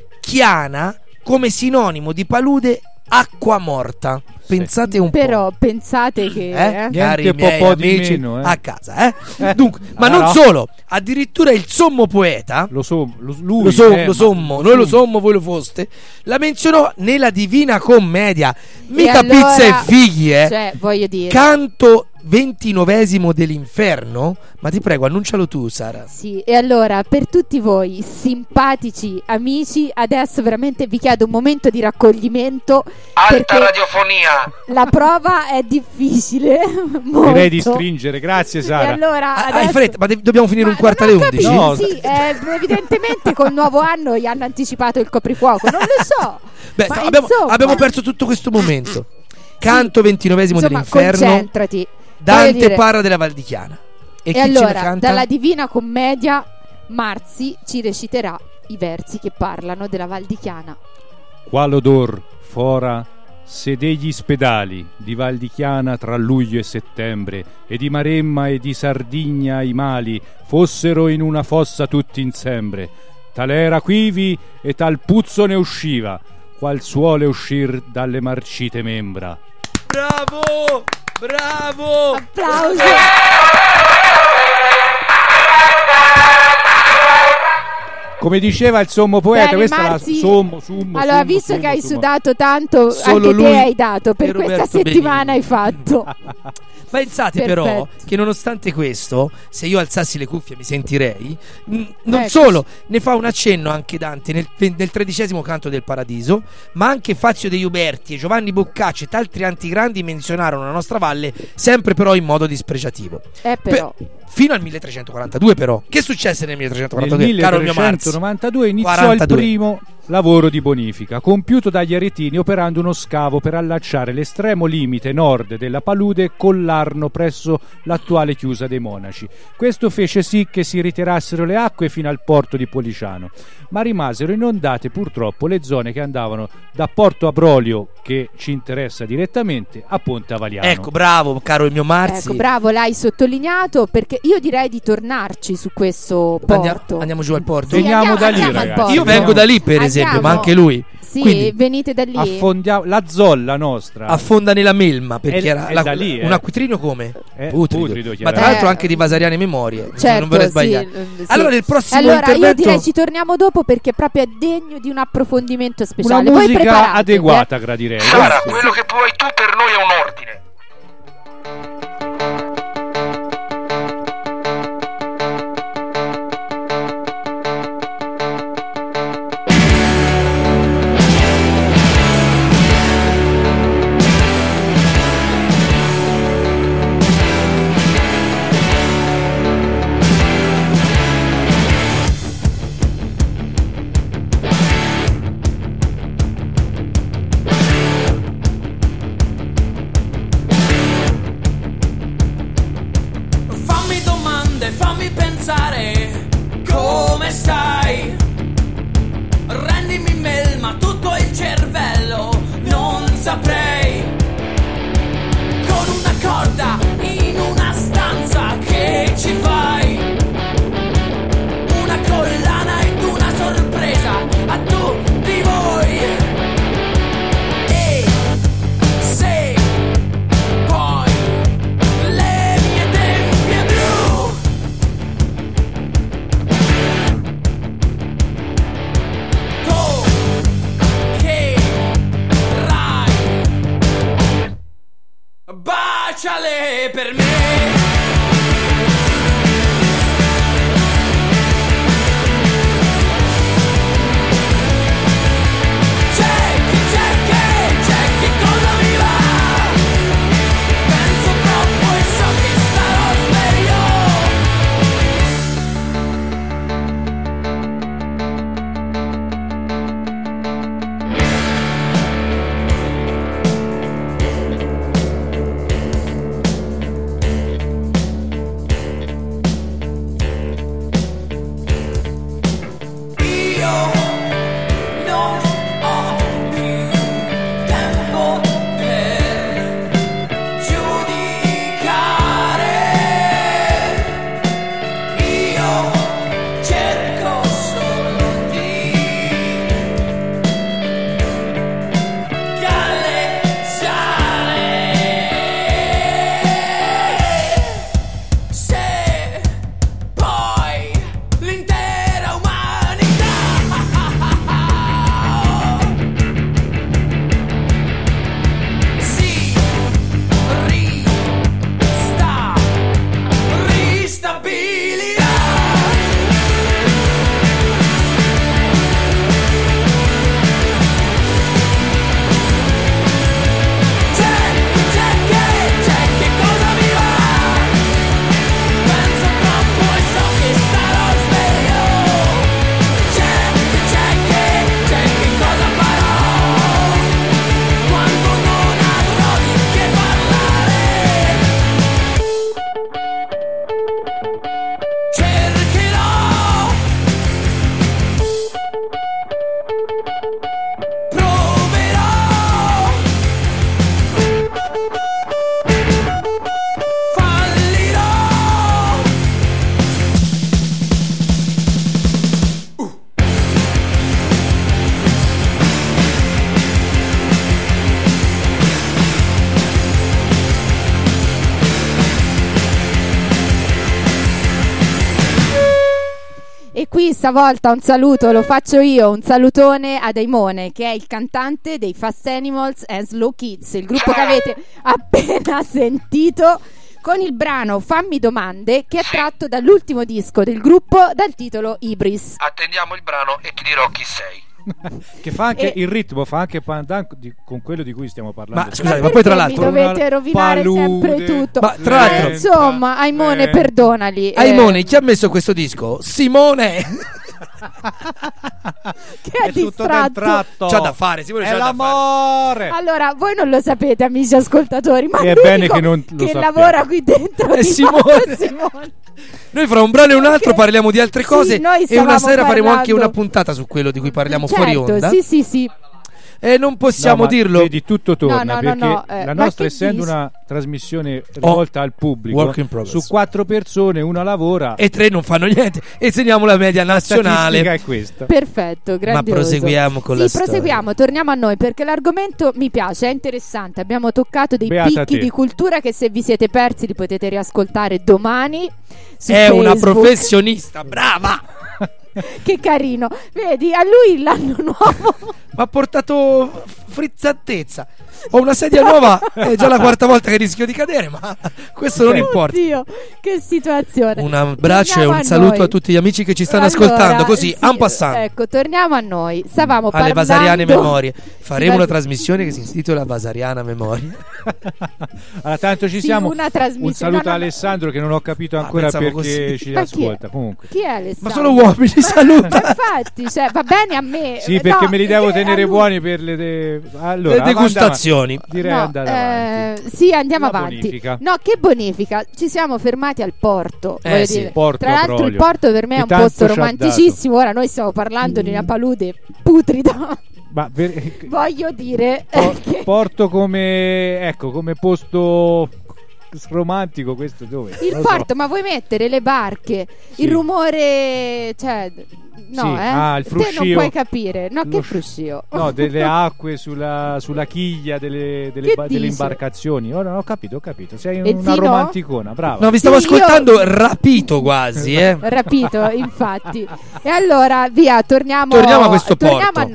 S3: chiana come sinonimo di palude acqua morta. Pensate un
S2: Però pensate che
S3: po', eh?
S4: Niente
S3: Cari
S4: po'
S3: miei
S4: po' di
S3: amici
S4: meno, eh.
S3: a casa, eh?
S4: Eh.
S3: Dunque, ma
S4: Ah,
S3: non
S4: no.
S3: solo, addirittura il sommo poeta,
S4: Lo so, lo, lui,
S3: lo, so-
S4: eh,
S3: lo
S4: ma-
S3: sommo, noi lo sommo, voi lo foste, la menzionò nella Divina Commedia. Mica
S2: E allora-
S3: pizza e figli, eh?
S2: cioè, voglio dire,
S3: Canto ventinovesimo dell'inferno. Ma ti prego, annuncialo tu, Sara.
S2: sì, e allora per tutti voi simpatici amici, adesso veramente vi chiedo un momento di raccoglimento
S1: Alta
S2: perché
S1: radiofonia.
S2: la prova è difficile. Molto.
S4: Direi di stringere, grazie
S2: E
S4: Sara.
S2: allora
S3: Ah,
S2: adesso...
S3: hai fretta, ma de- dobbiamo finire
S2: Ma
S3: un quarto
S2: non
S3: alle
S2: ho
S3: undici?
S2: capito,
S4: No.
S2: sì, eh, evidentemente col nuovo anno gli hanno anticipato il coprifuoco, non lo so.
S3: Beh,
S2: Ma
S3: sta- abbiamo,
S2: insomma-
S3: abbiamo perso tutto questo momento. Canto ventinovesimo
S2: Insomma,
S3: dell'inferno.
S2: concentrati. Voglio
S3: Dante
S2: dire-
S3: parla della Val di Chiana. E,
S2: E
S3: chi ce la
S2: allora,
S3: canta?
S2: dalla Divina Commedia, Marzi ci reciterà i versi che parlano della Val di Chiana.
S4: Qual odor fora se degli spedali di Val di Chiana tra luglio e settembre e di Maremma e di Sardigna i mali fossero in una fossa tutti insembre, tal era quivi e tal puzzo ne usciva, qual suole uscir dalle marcite membra.
S3: Bravo! Bravo!
S2: Applauso.
S4: Come diceva il sommo poeta,
S2: Bene,
S4: questa è la
S2: Marzi.
S4: sommo, summo,
S2: Allora,
S4: summo,
S2: visto
S4: summo,
S2: che hai
S4: summo.
S2: sudato tanto,
S3: Solo
S2: anche
S3: lui
S2: te hai dato per
S3: e
S2: questa
S3: Roberto
S2: settimana
S3: Benigni.
S2: hai fatto.
S3: Pensate
S2: Perfetto.
S3: però che nonostante questo, se io alzassi le cuffie mi sentirei. mh, Non
S2: Eccoci.
S3: solo, ne fa un accenno anche Dante nel, nel tredicesimo canto del Paradiso, ma anche Fazio degli Uberti e Giovanni Boccaccio e altri antigrandi menzionarono la nostra valle, sempre però in modo dispregiativo.
S2: Eh però,
S3: Per- fino al milletrecentoquarantadue però. Che successe nel
S4: Nel
S3: milletrecentoquarantadue, caro il mio Marzi?
S4: milletrecentonovantadue iniziò
S3: quarantadue.
S4: il primo lavoro di bonifica, compiuto dagli aretini operando uno scavo per allacciare l'estremo limite nord della palude con l'Arno presso l'attuale chiusa dei Monaci. Questo fece sì che si ritirassero le acque fino al porto di Policiano, ma rimasero inondate purtroppo le zone che andavano da Porto Abrolio, che ci interessa direttamente, a Ponte Avaliano.
S3: Ecco, bravo, caro il mio Marzi.
S2: ecco, bravo, l'hai sottolineato perché io direi di tornarci su questo
S3: Andia-
S2: porto.
S3: andiamo giù al porto.
S2: Sì,
S4: Veniamo
S2: andiamo-
S4: da lì,
S2: andiamo al
S4: ragazzi.
S2: porto.
S3: Io vengo da lì, per esempio,
S2: Andiamo.
S3: ma anche lui.
S2: Sì,
S3: Quindi
S2: venite da lì.
S4: Affondiamo la zolla nostra.
S3: affonda nella melma perché
S4: È-
S3: era
S4: è
S3: la-
S4: da lì, eh.
S3: un acquitrino come?
S4: Eh,
S3: putrido.
S4: putrido,
S3: Ma tra
S4: chiaramente.
S3: l'altro
S2: Eh.
S3: anche di Vasariane Memorie.
S2: Certo,
S3: non vorrei
S2: sì,
S3: sbagliare.
S2: eh, sì.
S3: Allora, nel prossimo
S2: Allora,
S3: intervento
S2: io direi ci torniamo dopo perché proprio è degno di un approfondimento
S4: Una
S2: speciale. Voi
S4: musica
S2: preparatevi,
S4: adeguata, gradirei.
S1: Sara,
S4: Grazie.
S1: quello che vuoi tu per noi è un ordine.
S5: Baciale per me.
S2: E qui stavolta un saluto lo faccio io, un salutone a Daimone, che è il cantante dei Fast Animals and Slow Kids, il gruppo che avete appena sentito, con il brano Fammi domande, che è tratto dall'ultimo disco del gruppo dal titolo Ibris.
S1: Attendiamo il brano e ti dirò chi sei.
S4: Che fa anche
S2: E-
S4: il ritmo, fa anche pandan di- con quello di cui stiamo parlando.
S3: Ma scusate, ma
S2: perché
S3: poi tra
S2: mi
S3: l'altro
S2: dovete
S4: una
S2: rovinare
S4: palude,
S2: sempre tutto.
S3: Ma tra
S2: Eh,
S3: l'altro-
S2: insomma, Aimone,
S4: lenta.
S2: perdonali. eh,
S3: Aimone, chi ha messo questo disco? Simone.
S2: che è
S4: è tutto
S2: distratto.
S4: del tratto.
S3: C'ha da fare, Simone
S4: È
S3: c'ha da fare.
S4: l'amore.
S2: Allora, voi non lo sapete, amici ascoltatori, ma
S4: È
S2: l'unico
S4: bene che non lo
S2: che
S4: sappiamo.
S2: lavora qui dentro
S3: È
S2: di
S3: Simone.
S2: fatto è Simone.
S3: Noi fra un brano e un altro
S2: Perché-
S3: parliamo di altre
S2: Sì,
S3: cose
S2: noi
S3: e una
S2: stavamo
S3: sera faremo anche
S2: parlando-
S3: una puntata su quello di cui parliamo
S2: Certo,
S3: fuori onda.
S2: sì, sì, sì.
S3: E non possiamo
S4: No, ma
S3: dirlo.
S4: Vedi, tutto torna
S2: No, no, no,
S4: perché
S2: no, eh,
S4: la
S2: ma
S4: nostra,
S2: che
S4: essendo
S2: dici?
S4: una trasmissione rivolta al pubblico,
S3: Work in progress.
S4: su quattro persone una lavora.
S3: E tre non fanno niente. E segniamo la media
S4: la statistica
S3: nazionale.
S4: è questa.
S2: Perfetto, grandioso.
S3: proseguiamo con
S2: sì,
S3: la storia.
S2: proseguiamo, torniamo a noi perché l'argomento mi piace, è interessante. Abbiamo toccato dei
S4: Beata
S2: picchi
S4: te.
S2: di cultura che se vi siete persi li potete riascoltare domani su
S3: È una
S2: Facebook.
S3: professionista, brava.
S2: Che carino. Vedi, a lui l'anno nuovo.
S3: Mi ha portato frizzantezza. Ho una sedia nuova, è già la quarta volta che rischio di cadere, ma questo non importa.
S2: Oddio, che situazione.
S3: Un abbraccio e
S2: Torniamo
S3: un
S2: a
S3: saluto
S2: noi.
S3: a tutti gli amici che ci stanno
S2: Allora,
S3: ascoltando, così,
S2: sì,
S3: en passant.
S2: Ecco, torniamo a noi. Stavamo
S3: Alle
S2: parlando
S3: Vasariane Memorie. Faremo
S2: Sì,
S3: una
S2: va-
S3: trasmissione che si intitola Vasariana Memorie.
S4: Allora, tanto ci
S2: Sì,
S4: siamo.
S2: una trasmissione-
S4: Un saluto
S2: no, no,
S4: a
S2: no.
S4: Alessandro che non ho capito
S3: Ah,
S4: ancora
S3: pensavo
S4: perché
S3: così.
S4: ci
S2: Ma chi è?
S4: ascolta. Comunque.
S2: Chi è
S3: Ma
S2: Alessandro?
S3: solo uomini, saluta.
S2: Ma infatti, cioè, va bene a me.
S4: Sì, perché
S2: No,
S4: me li devo
S2: eh,
S4: tenere
S2: a lui-
S4: buoni per le, de- allora,
S3: Le degustazioni.
S4: andava- Direi
S2: No,
S4: andare avanti.
S2: eh, sì, andiamo
S4: La
S2: avanti.
S4: bonifica.
S2: No, che bonifica? Ci siamo fermati al porto.
S3: Eh,
S2: voglio
S3: sì.
S2: dire.
S4: Porto
S2: Tra l'altro,
S4: Brolio.
S2: il porto per me è
S4: Che
S2: un
S4: tanto
S2: posto
S4: ci ha
S2: romanticissimo. Ora noi stiamo parlando di una palude putrida.
S4: Ma ver-
S2: Voglio dire
S4: po-
S2: che
S4: porto come ecco come posto romantico questo dove?
S2: il
S4: Non lo so.
S2: porto, ma vuoi mettere le barche,
S4: Sì.
S2: il rumore, cioè, no,
S4: Sì.
S2: eh?
S4: Ah, il
S2: Te non
S4: fruscio.
S2: puoi capire. No, che
S4: Lo-
S2: fruscio.
S4: No, delle acque sulla, sulla chiglia delle, delle,
S2: Che
S4: ba- delle
S2: dici?
S4: imbarcazioni. Oh, no, ho capito, ho capito. Sei
S2: E
S4: una
S2: Zino?
S4: romanticona, brava.
S3: No, vi stavo
S2: Sì, io-
S3: ascoltando rapito quasi, eh.
S2: Rapito, infatti. E allora, via, torniamo,
S3: Torniamo a questo
S2: torniamo
S3: porto.
S2: a noi.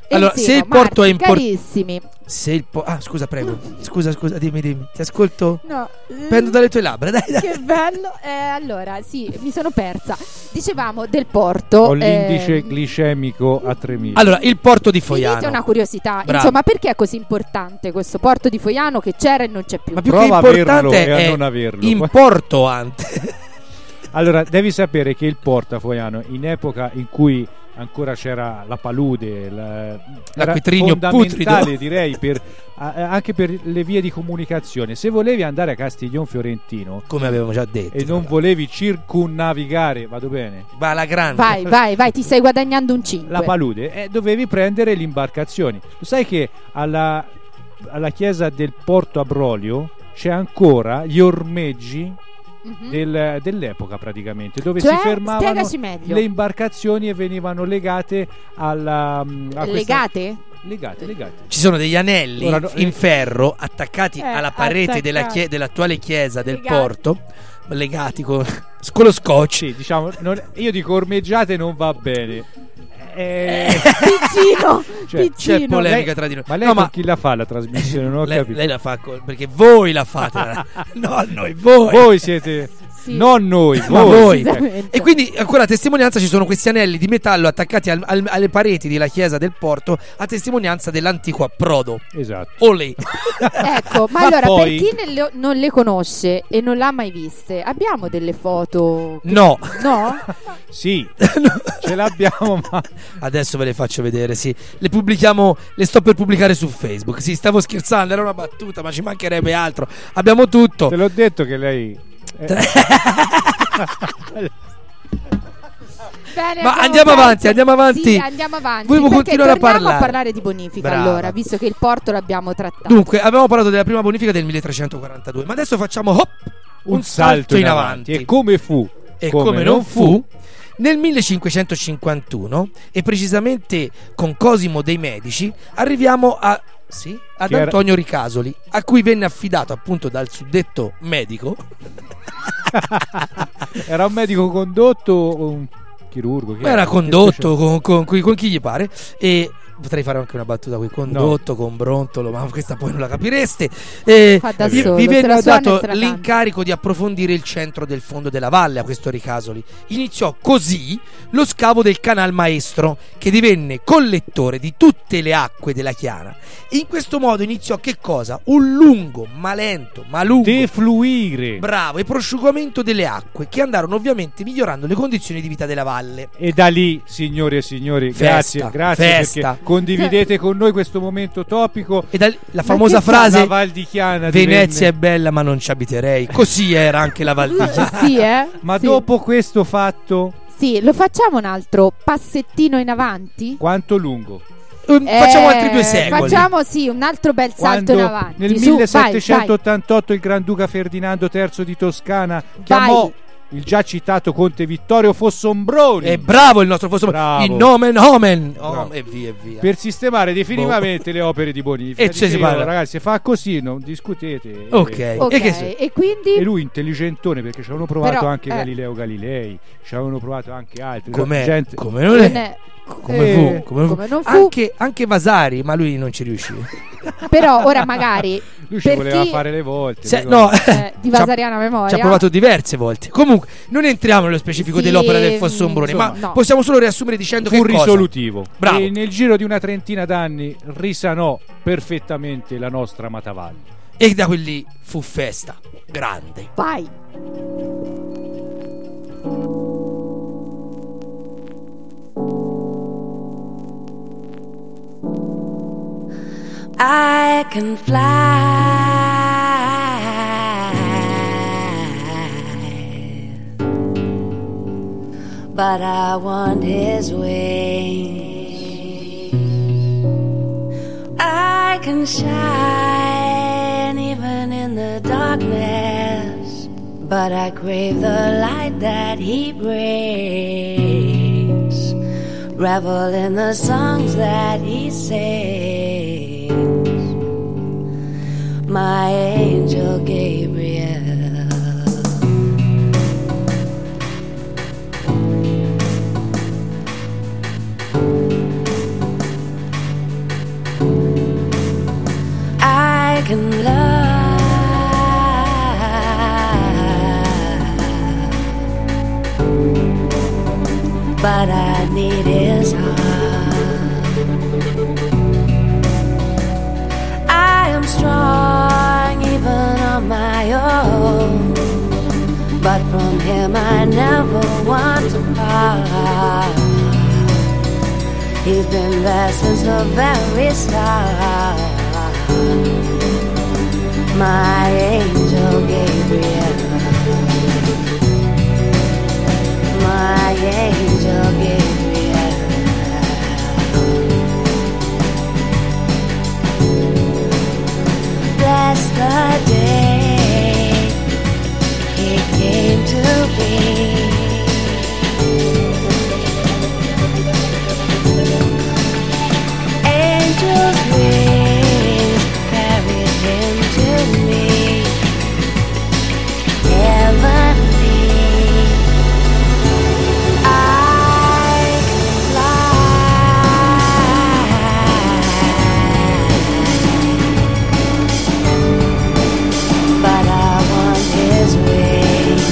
S3: Allora,
S2: Enzino,
S3: se il porto
S2: Marti,
S3: è impor-
S2: carissimi.
S3: Se il po- ah, scusa, prego. Scusa, scusa, dimmi, dimmi. Ti ascolto.
S2: No.
S3: Prendo dalle tue labbra, dai, dai.
S2: Che bello. Eh, allora, sì, mi sono persa. Dicevamo del porto.
S4: Ho l'indice
S2: eh,
S4: glicemico a tremila.
S3: Allora, il porto di
S2: mi dite
S3: Foiano.
S2: una curiosità.
S3: Bravo.
S2: Insomma, perché è così importante questo porto di Foiano che c'era e non c'è più?
S3: Ma più
S4: Prova a
S3: che
S4: averlo
S3: importante
S4: e a
S3: è
S4: non averlo.
S3: importante.
S4: Allora, devi sapere che il porto a Foiano, in epoca in cui ancora c'era la palude, la,
S3: L'acquitrino
S4: era fondamentale,
S3: putrido.
S4: direi, per, a- anche per le vie di comunicazione. Se volevi andare a Castiglion Fiorentino
S3: Come avevamo già detto.
S4: e non volevi circunnavigare, vado bene,
S3: Va alla grande.
S2: Vai, vai, vai, ti stai guadagnando un cinque.
S4: la palude, eh, dovevi prendere le imbarcazioni. Lo sai che alla, alla chiesa del Porto Abrolio c'è ancora gli ormeggi
S2: Mhm.
S4: del- dell'epoca, praticamente, dove
S2: Cioè,
S4: si fermavano
S2: spiegaci meglio.
S4: le imbarcazioni e venivano legate alla mm, a questa-
S2: Legate?
S4: legate legate
S3: Ci sono degli anelli
S4: Ora, no,
S3: in
S4: eh,
S3: ferro attaccati
S2: Eh,
S3: alla parete della
S2: attaccati.
S3: chie- dell'attuale chiesa del
S2: Legati.
S3: porto, legati con, con lo scotch.
S4: sì, diciamo, non- io dico ormeggiate non va bene. Eh,
S2: Piccino,
S4: cioè,
S3: C'è
S2: piccino.
S3: polemica
S4: lei-
S3: tra di noi.
S4: ma lei
S3: No,
S4: con
S3: ma
S4: chi la fa la trasmissione? Non ho
S3: lei,
S4: capito.
S3: lei la fa co- perché voi la fate. No, noi, voi.
S4: Voi siete
S2: Sì.
S4: non noi,
S3: Ma
S4: voi.
S3: voi.
S2: Precisamente.
S3: E quindi ancora a testimonianza ci sono questi anelli di metallo attaccati al- al- alle pareti della chiesa del porto a testimonianza dell'antico approdo.
S4: Esatto.
S3: Olè.
S2: Ecco, ma,
S4: Ma
S2: allora
S4: poi-
S2: per chi ne le- non le conosce e non l'ha mai viste, abbiamo delle foto?
S3: No.
S2: No?
S4: Sì, ce l'abbiamo, ma
S3: Adesso ve le faccio vedere, sì. Le pubblichiamo, le sto per pubblicare su Facebook. Sì, stavo scherzando, era una battuta, ma ci mancherebbe altro. Abbiamo tutto.
S4: te l'ho detto che lei eh,
S2: Bene,
S3: Ma
S2: abbiamo
S3: andiamo
S2: perso.
S3: avanti, andiamo avanti.
S2: Sì, andiamo avanti.
S3: Volevo
S2: perché
S3: continuare a
S2: torniamo
S3: parlare.
S2: a parlare di bonifica
S3: Brava.
S2: allora, visto che il porto l'abbiamo trattato.
S3: Dunque, abbiamo parlato della prima bonifica del milletrecentoquarantadue, ma adesso facciamo hop,
S4: un, salto in avanti. E come fu?
S3: E come, non fu, nel millecinquecentocinquantuno, e precisamente con Cosimo dei Medici, arriviamo a sì, ad
S4: Che era-
S3: Antonio Ricasoli, a cui venne affidato appunto dal suddetto medico.
S4: Era un medico condotto o un chirurgo? Chi
S3: Era
S4: Che
S3: condotto
S4: special-
S3: con, con- con- con chi gli pare. E potrei fare anche una battuta qui, condotto con brontolo, ma questa poi non la capireste. E
S2: Fa da
S3: vi,
S2: solo,
S3: vi
S2: se
S3: venne
S2: la suona e
S3: dato
S2: se la canta.
S3: l'incarico di approfondire il centro del fondo della valle a questo Ricasoli. Iniziò così lo scavo del Canal Maestro, che divenne collettore di tutte le acque della Chiana. In questo modo iniziò che cosa? Un lungo, ma lento, ma lungo,
S4: defluire.
S3: bravo, e prosciugamento delle acque, che andarono ovviamente migliorando le condizioni di vita della valle.
S4: E da lì, signore e signori,
S3: Festa,
S4: grazie, grazie
S3: festa.
S4: perché condividete con noi questo momento topico.
S3: E da- la famosa
S2: che
S3: frase:
S4: La Val di Chiana
S3: Venezia è
S4: divenne-
S3: bella ma non ci abiterei. Così era anche la Val di Chiana.
S2: Sì, eh?
S4: Ma
S2: Sì.
S4: dopo questo fatto,
S2: Sì, lo facciamo un altro passettino in avanti?
S4: quanto lungo?
S3: Eh, Facciamo
S2: Eh,
S3: altri due secoli.
S2: Facciamo sì, un altro bel salto
S4: Quando
S2: in avanti.
S4: nel
S2: Su, vai,
S4: millesettecentottantotto il Granduca Ferdinando terzo di Toscana chiamò
S2: Vai.
S4: il già citato conte Vittorio Fossombroni
S3: E bravo il nostro fosse
S4: Bravo.
S3: il nomen omen. Oh,
S4: Bravo.
S3: e via e via.
S4: per sistemare definitivamente le opere di bonifica.
S3: E ci si
S4: Diceva,
S3: parla.
S4: ragazzi, se fa così non discutete.
S3: Ok.
S4: E,
S2: Ok,
S3: E che su-
S2: e quindi
S4: e lui intelligentone, perché ci avevano provato
S2: Però,
S4: anche
S2: eh.
S4: Galileo Galilei, ci avevano provato anche altri.
S3: Com'è?
S4: Gente-
S3: Come non
S2: non
S3: è?
S2: è-
S3: Come
S4: Eh,
S3: fu? Come, fu?
S2: come non fu.
S3: Anche, anche Vasari, ma lui non ci riuscì.
S2: però ora magari
S4: lui ci
S2: per
S4: voleva
S2: chi-
S4: fare le volte.
S3: Se-
S4: dico,
S3: no,
S2: eh, di
S3: ci ha-
S2: vasariana memoria.
S3: Ci ha provato diverse volte. Comunque, non entriamo nello specifico
S2: Sì,
S3: dell'opera del Fossombrone,
S2: insomma,
S3: ma
S2: no.
S3: possiamo solo riassumere dicendo
S4: fu
S3: che cosa.
S4: risolutivo.
S3: Bravo.
S4: E nel giro di una trentina d'anni risanò perfettamente la nostra Matavalle.
S3: E da quelli fu festa grande.
S2: Vai.
S7: I can fly, but I want his wings. I can shine even in the darkness, but I crave the light that he brings. Revel in the songs that he sings. My angel Gabriel. can love, but I need his heart. I am strong even on my own, but from him I never want to part. He's been there since the very start. My angel Gabriel, my angel Gabriel. Bless the day he came to me. Angels wings carried him to me. Heavenly, I can fly, but I want his wings.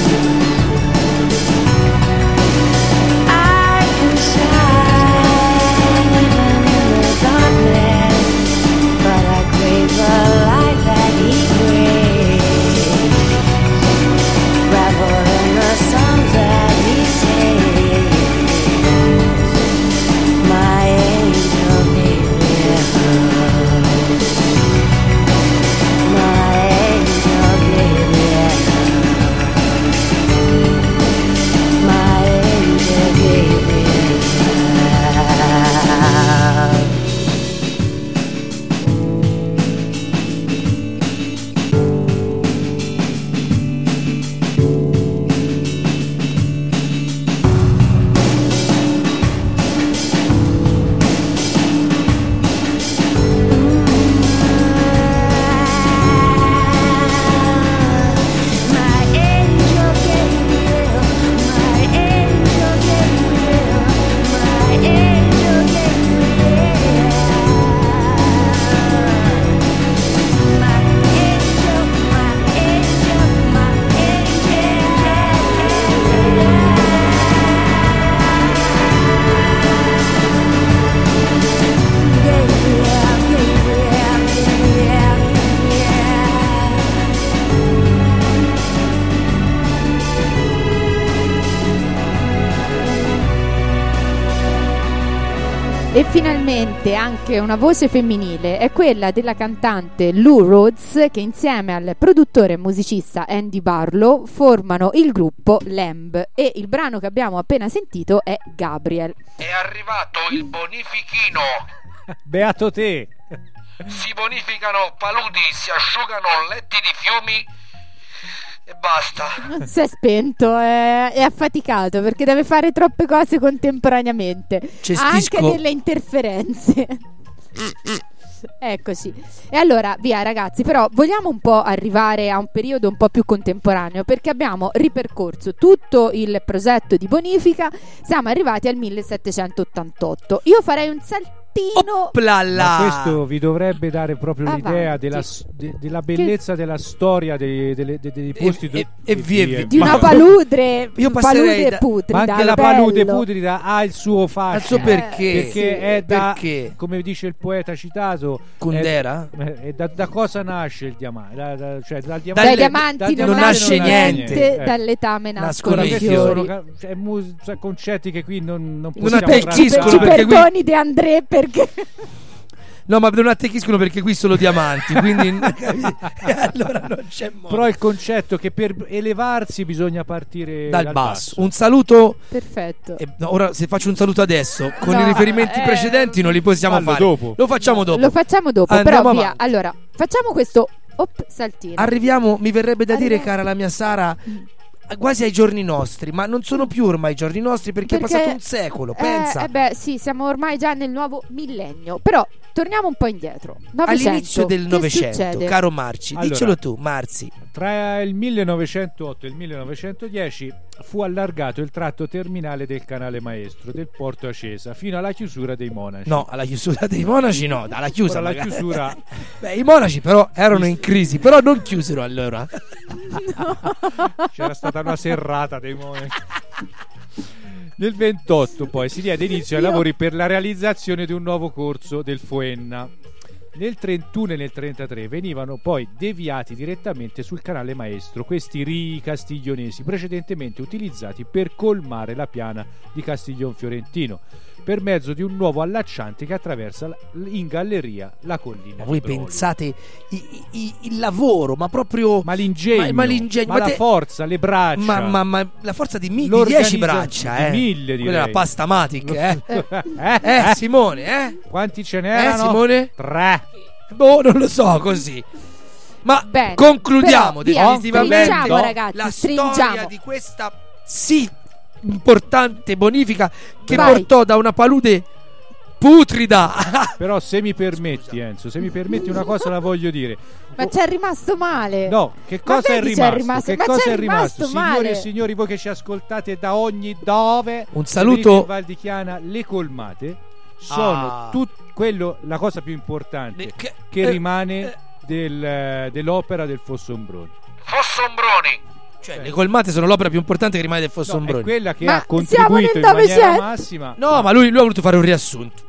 S7: I can shine even in the darkness, but I crave the light that he brings. Revel in the songs that he sings. My angel Gabriel, my angel Gabriel, my angel Gabriel. My angel Gabriel, my angel Gabriel, my angel Gabriel. My angel, my angel, my angel. Gabriel, Gabriel, Gabriel, Gabriel.
S2: E finalmente anche una voce femminile è quella della cantante Lou Rhodes, che insieme al produttore e musicista Andy Barlow formano il gruppo Lamb, e il brano che abbiamo appena sentito è Gabriel.
S1: È arrivato il bonifichino.
S4: Beato te.
S1: Si bonificano paludi, si asciugano letti di fiumi e basta.
S2: Si è spento, è, è affaticato perché deve fare troppe cose contemporaneamente. Ha anche
S3: Cestisco.
S2: delle interferenze. Eccoci. E allora, via ragazzi, però vogliamo un po' arrivare a un periodo un po' più contemporaneo, perché abbiamo ripercorso tutto il progetto di bonifica, siamo arrivati al millesettecentottantotto. Io farei un saltino.
S3: Oplala.
S4: Ma questo vi dovrebbe dare proprio
S2: Avanti.
S4: l'idea della, s- de- della bellezza della storia dei, delle- de- dei posti
S3: E-
S4: do-
S3: e- e
S4: di-
S3: via,
S4: di-
S3: via.
S2: Di
S3: Ma-
S2: una palude,
S3: Io passerei
S2: palude
S3: da-
S2: putrida.
S4: Ma anche la
S2: bello.
S4: palude putrida ha il suo fascino.
S3: Al suo perché?
S4: Perché
S2: sì.
S4: è da,
S3: Perché?
S4: come dice il poeta citato,
S3: Kundera?
S4: È, è da, da cosa nasce il diamante? Da, da, cioè, dal
S2: Dai
S3: Dalle-
S2: diamanti
S4: dal
S2: non,
S3: non
S2: nasce
S3: nasce
S2: niente,
S3: niente.
S4: Eh.
S2: dall'etame nascono
S3: Nascono
S2: i
S3: i
S4: Questi
S3: fiori.
S4: sono
S2: fiori.
S4: ca- cioè, mu- cioè, concetti che qui non, non
S3: Non
S4: possiamo
S3: attecchiscono,
S2: Ci
S4: trattare.
S3: perché qui-
S2: perdoni De André perché
S3: No, ma non attecchiscono perché qui sono diamanti, quindi e allora non c'è modo.
S4: Però il concetto che per elevarsi bisogna partire
S3: dal
S4: dal
S3: basso.
S4: basso.
S3: Un saluto.
S2: perfetto.
S3: eh, no, ora se faccio un saluto adesso con
S2: No,
S3: i riferimenti
S2: eh,
S3: precedenti non li possiamo
S4: fallo
S3: fare.
S4: dopo.
S3: Lo facciamo dopo.
S2: Lo facciamo dopo,
S3: Andiamo
S2: però via.
S3: avanti.
S2: Allora, facciamo questo op, saltino.
S3: Arriviamo, mi verrebbe da dire,
S2: Arriviamo-
S3: cara la mia Sara, quasi ai giorni nostri, ma non sono più ormai i giorni nostri perché,
S2: Perché-
S3: è passato un secolo,
S2: Eh,
S3: pensa.
S2: eh beh, sì, siamo ormai già nel nuovo millennio. Però torniamo un po' indietro. Novecento.
S3: All'inizio del
S2: Che
S3: Novecento,
S2: succede?
S3: caro Marci,
S4: Allora,
S3: diccelo tu, Marzi.
S4: Tra il millenovecentootto e il millenovecentodieci fu allargato il tratto terminale del canale maestro del Porto Acesa fino alla chiusura dei monaci.
S3: No, alla chiusura dei monaci no, alla chiusa.
S4: Ora la
S3: magari.
S4: chiusura
S3: Beh, i monaci però erano in crisi, però non chiusero allora.
S4: c'era stata una serrata dei monaci. Nel ventotto poi si diede inizio ai lavori per la realizzazione di un nuovo corso del Foenna. Nel trentuno e nel trentatré venivano poi deviati direttamente sul canale maestro questi rii castiglionesi precedentemente utilizzati per colmare la piana di Castiglion Fiorentino per mezzo di un nuovo allacciante che attraversa in galleria la collina.
S3: Ma voi
S4: di Brolo.
S3: pensate i- i- il lavoro, ma proprio
S4: Ma l'ingegno,
S3: ma, ma l'ingegno,
S4: ma
S3: ma
S4: la
S3: te-
S4: forza, le braccia,
S3: ma, ma- ma la forza di, mi- di
S4: L'organizza-
S3: dieci braccia,
S4: di
S3: eh.
S4: mille, direi.
S3: Quella è la pasta Matic, eh.
S4: eh,
S3: Eh, Simone, eh?
S4: quanti ce
S3: Eh,
S4: n'erano?
S3: Simone?
S4: Tre.
S3: Boh, non lo so così. Ma
S2: Bene,
S3: concludiamo
S2: però, via,
S3: definitivamente
S2: stringiamo, ragazzi,
S3: la
S2: stringiamo.
S3: storia di questa sì importante bonifica che
S2: Vai.
S3: portò da una palude putrida.
S4: Però se mi permetti, Enzo, se mi permetti una cosa la voglio dire.
S2: Ma c'è rimasto male.
S4: No, che
S2: Ma
S4: cosa è
S2: vedi,
S4: rimasto?
S2: c'è rimasto-
S4: Che
S2: ma
S4: cosa
S2: c'è
S4: è rimasto?
S2: rimasto
S4: Signori
S2: male.
S4: e signori, voi che ci ascoltate da ogni dove,
S3: Un
S4: se
S3: saluto-
S4: venite in Val di Chiana, le colmate sono
S3: Ah.
S4: tut- quello, la cosa più importante
S3: Che-
S4: che
S3: eh,
S4: rimane
S3: eh.
S4: del, eh, dell'opera del Fossombroni.
S1: Fossombroni.
S3: Cioè, le colmate sono l'opera più importante che rimane del
S4: No,
S3: Fossombroni.
S4: è quella che
S2: Ma
S4: ha
S2: siamo
S4: contribuito
S2: nel
S4: in maniera
S2: Novecento.
S4: massima.
S3: No, ma lui, lui ha voluto fare un riassunto.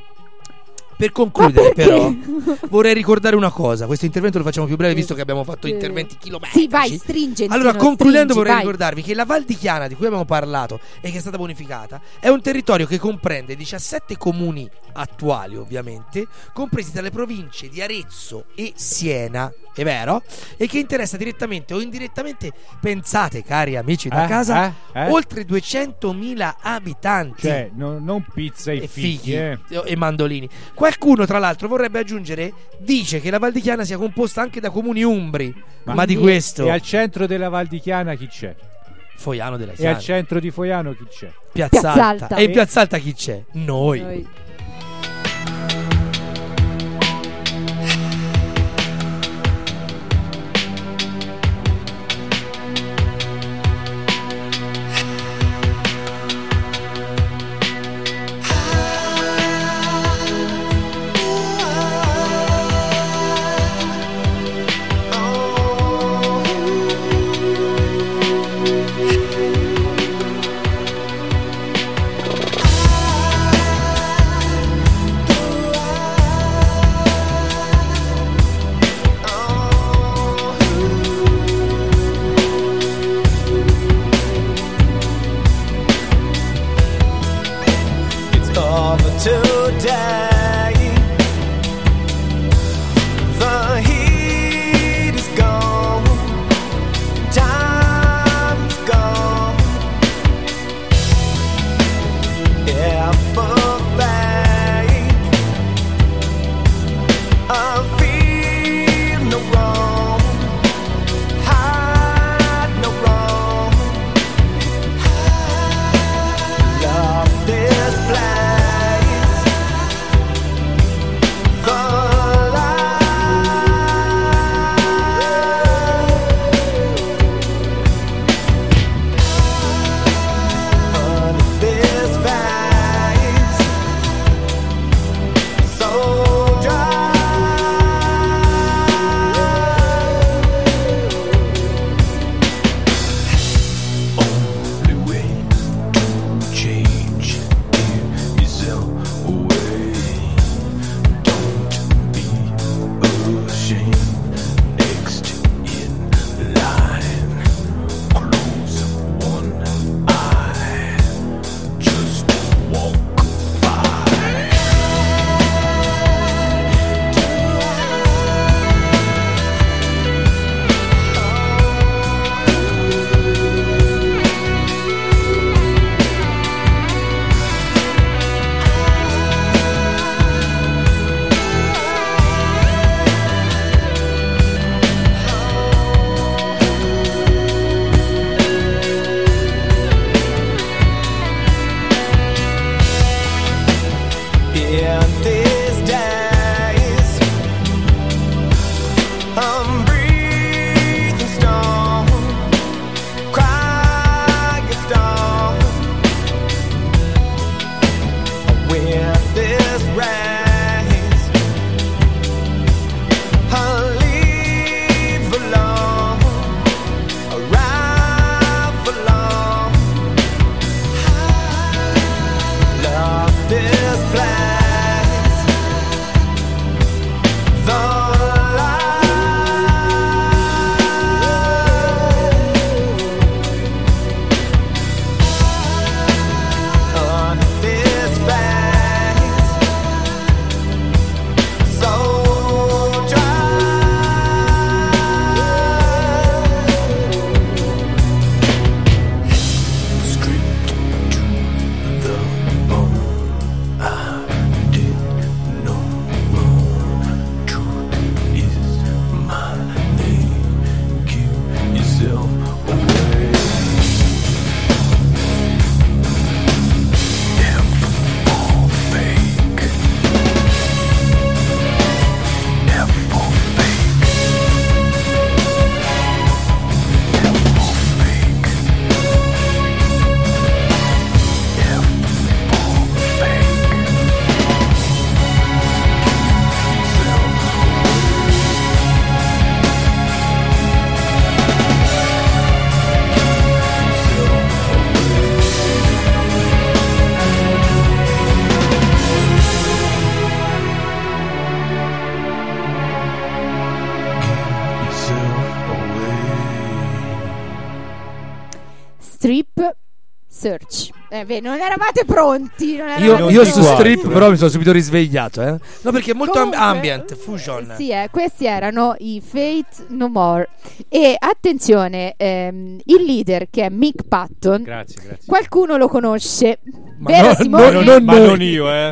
S3: Per concludere,
S2: Ma perché?
S3: però, vorrei ricordare una cosa. Questo intervento lo facciamo più breve, visto che abbiamo fatto interventi chilometrici.
S2: Sì, vai, stringe.
S3: Allora,
S2: Enzino,
S3: concludendo,
S2: stringi,
S3: vorrei
S2: vai.
S3: ricordarvi che la Val di Chiana, di cui abbiamo parlato e che è stata bonificata, è un territorio che comprende diciassette comuni attuali, ovviamente, compresi tra le province di Arezzo e Siena, è vero? E che interessa direttamente o indirettamente, pensate, cari amici da
S4: Eh,
S3: casa,
S4: eh, eh?
S3: oltre duecentomila abitanti.
S4: Cioè, no- non pizza e,
S3: e
S4: fighi,
S3: fighi
S4: eh.
S3: e mandolini. Qualcuno, tra l'altro, vorrebbe aggiungere, dice che la Val di Chiana sia composta anche da comuni umbri. Ma,
S4: Ma-
S3: di questo,
S4: E al centro della Val di Chiana chi c'è?
S3: Foiano della
S4: E
S3: Chiana,
S4: al centro di Foiano chi c'è?
S3: Piazza
S2: Piazza
S3: Alta.
S2: Alta.
S3: E in Piazza Alta chi c'è? Noi.
S2: Noi.
S7: I
S2: Strip Search. Eh, beh, non eravate pronti. Non eravate
S3: Io, io
S2: pronti.
S3: su Strip però mi sono subito risvegliato, eh? No, perché è molto amb-
S2: Comunque,
S3: ambient, fusion.
S2: Sì, eh, questi erano i Fate No More. E attenzione, ehm, il leader che è Mick Patton,
S4: Grazie, grazie.
S2: qualcuno lo conosce.
S3: Ma
S2: Vero
S3: no,
S2: Simone?
S3: no,
S4: non,
S3: non
S4: ma
S3: noi.
S4: non io, eh.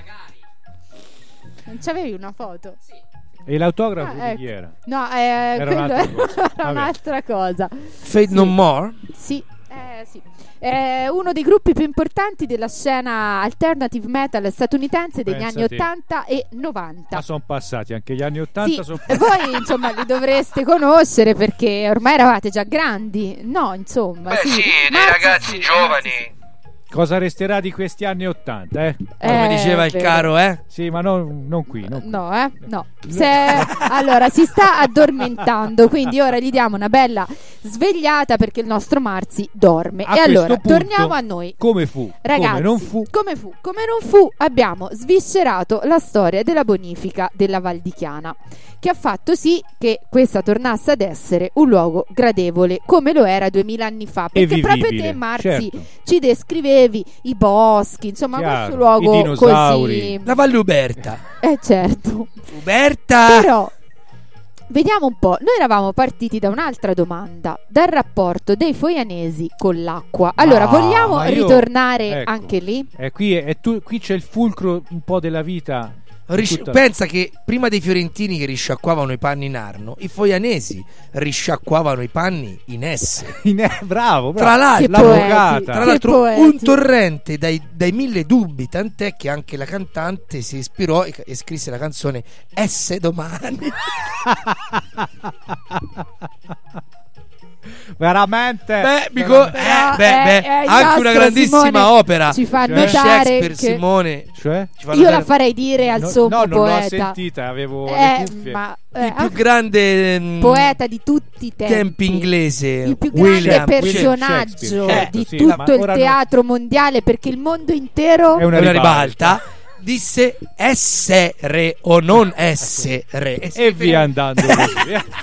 S2: Non c'avevi una foto?
S4: E l'autografo
S2: Ah,
S4: di chi
S2: ecco.
S4: era?
S2: No, eh,
S4: Era
S2: quello
S4: un'altra
S2: era
S4: cosa. Vabbè.
S2: un'altra cosa.
S3: Fate No More?
S2: Sì, eh, sì. È uno dei gruppi più importanti della scena alternative metal statunitense degli
S4: Pensa
S2: anni
S4: te.
S2: ottanta e novanta.
S4: Ma sono passati anche gli anni ottanta.
S2: Sì,
S4: Sono
S2: e voi insomma li dovreste conoscere perché ormai eravate già grandi. No, insomma.
S1: Beh
S2: sì,
S1: sì, dei
S2: Marzi
S1: ragazzi
S2: sì,
S1: giovani.
S2: Marzi sì.
S4: Cosa resterà di questi anni ottanta, eh?
S3: Come
S2: Eh,
S3: diceva il
S2: vero.
S3: caro, eh?
S4: Sì, ma non, non qui, non qui.
S2: No, eh? No. Se... Allora, si sta addormentando, quindi ora gli diamo una bella svegliata perché il nostro Marzi dorme.
S4: A
S2: e allora,
S4: questo punto,
S2: torniamo a noi.
S4: Come fu?
S2: Ragazzi,
S4: come non fu?
S2: come fu? Come non fu, abbiamo sviscerato la storia della bonifica della Val di Chiana, che ha fatto sì che questa tornasse ad essere un luogo gradevole come lo era duemila anni fa.
S4: E
S2: Perché proprio
S4: vivibile,
S2: te, Marzi,
S4: certo.
S2: ci descrivevi i boschi, insomma,
S4: Chiaro,
S2: questo luogo
S4: i dinosauri.
S2: così.
S3: La Valle Uberta.
S2: Eh certo.
S3: Uberta!
S2: Però vediamo un po', noi eravamo partiti da un'altra domanda, dal rapporto dei foianesi con l'acqua. Allora,
S4: Ah,
S2: vogliamo
S4: ma io-
S2: ritornare
S4: ecco.
S2: anche lì?
S4: Eh, qui, è, è tu- qui c'è il fulcro un po' della vita.
S3: Ris-
S4: Tutta-
S3: Pensa che prima dei fiorentini che risciacquavano i panni in Arno, i foianesi risciacquavano i panni in Esse.
S4: In- eh, bravo, bravo.
S3: Tra l'altro,
S2: Che
S4: l'avvocata.
S2: poeti.
S3: Tra
S2: Che
S3: l'altro
S2: poeti.
S3: un torrente dai, dai mille dubbi, tant'è che anche la cantante si ispirò e, e scrisse la canzone Esse domani.
S4: Veramente.
S3: Beh, Mico- eh,
S2: Però
S3: beh,
S2: è-
S3: beh,
S2: è il
S3: anche una
S2: nostro
S3: grandissima
S2: Simone
S3: opera
S2: ci fa
S3: di
S2: notare
S3: Shakespeare,
S2: che
S3: Simone.
S4: Cioè?
S3: Ci fa
S2: io
S3: notare
S2: la farei dire al
S4: No,
S2: sommo
S4: no, non l'ho
S2: poeta.
S4: sentita, avevo le
S2: Eh,
S4: cuffie.
S2: ma
S3: il
S2: eh,
S3: più grande mm,
S2: poeta di tutti i tempi,
S3: tempi inglese,
S2: il più grande
S3: William
S2: personaggio
S4: Shakespeare,
S2: di
S4: certo, sì,
S2: tutto
S4: ma
S2: il
S4: ora
S2: teatro mondiale, perché il mondo intero
S4: È una
S3: una
S4: ribalta.
S3: ribalta, disse essere o non essere
S4: E via andando così. eh.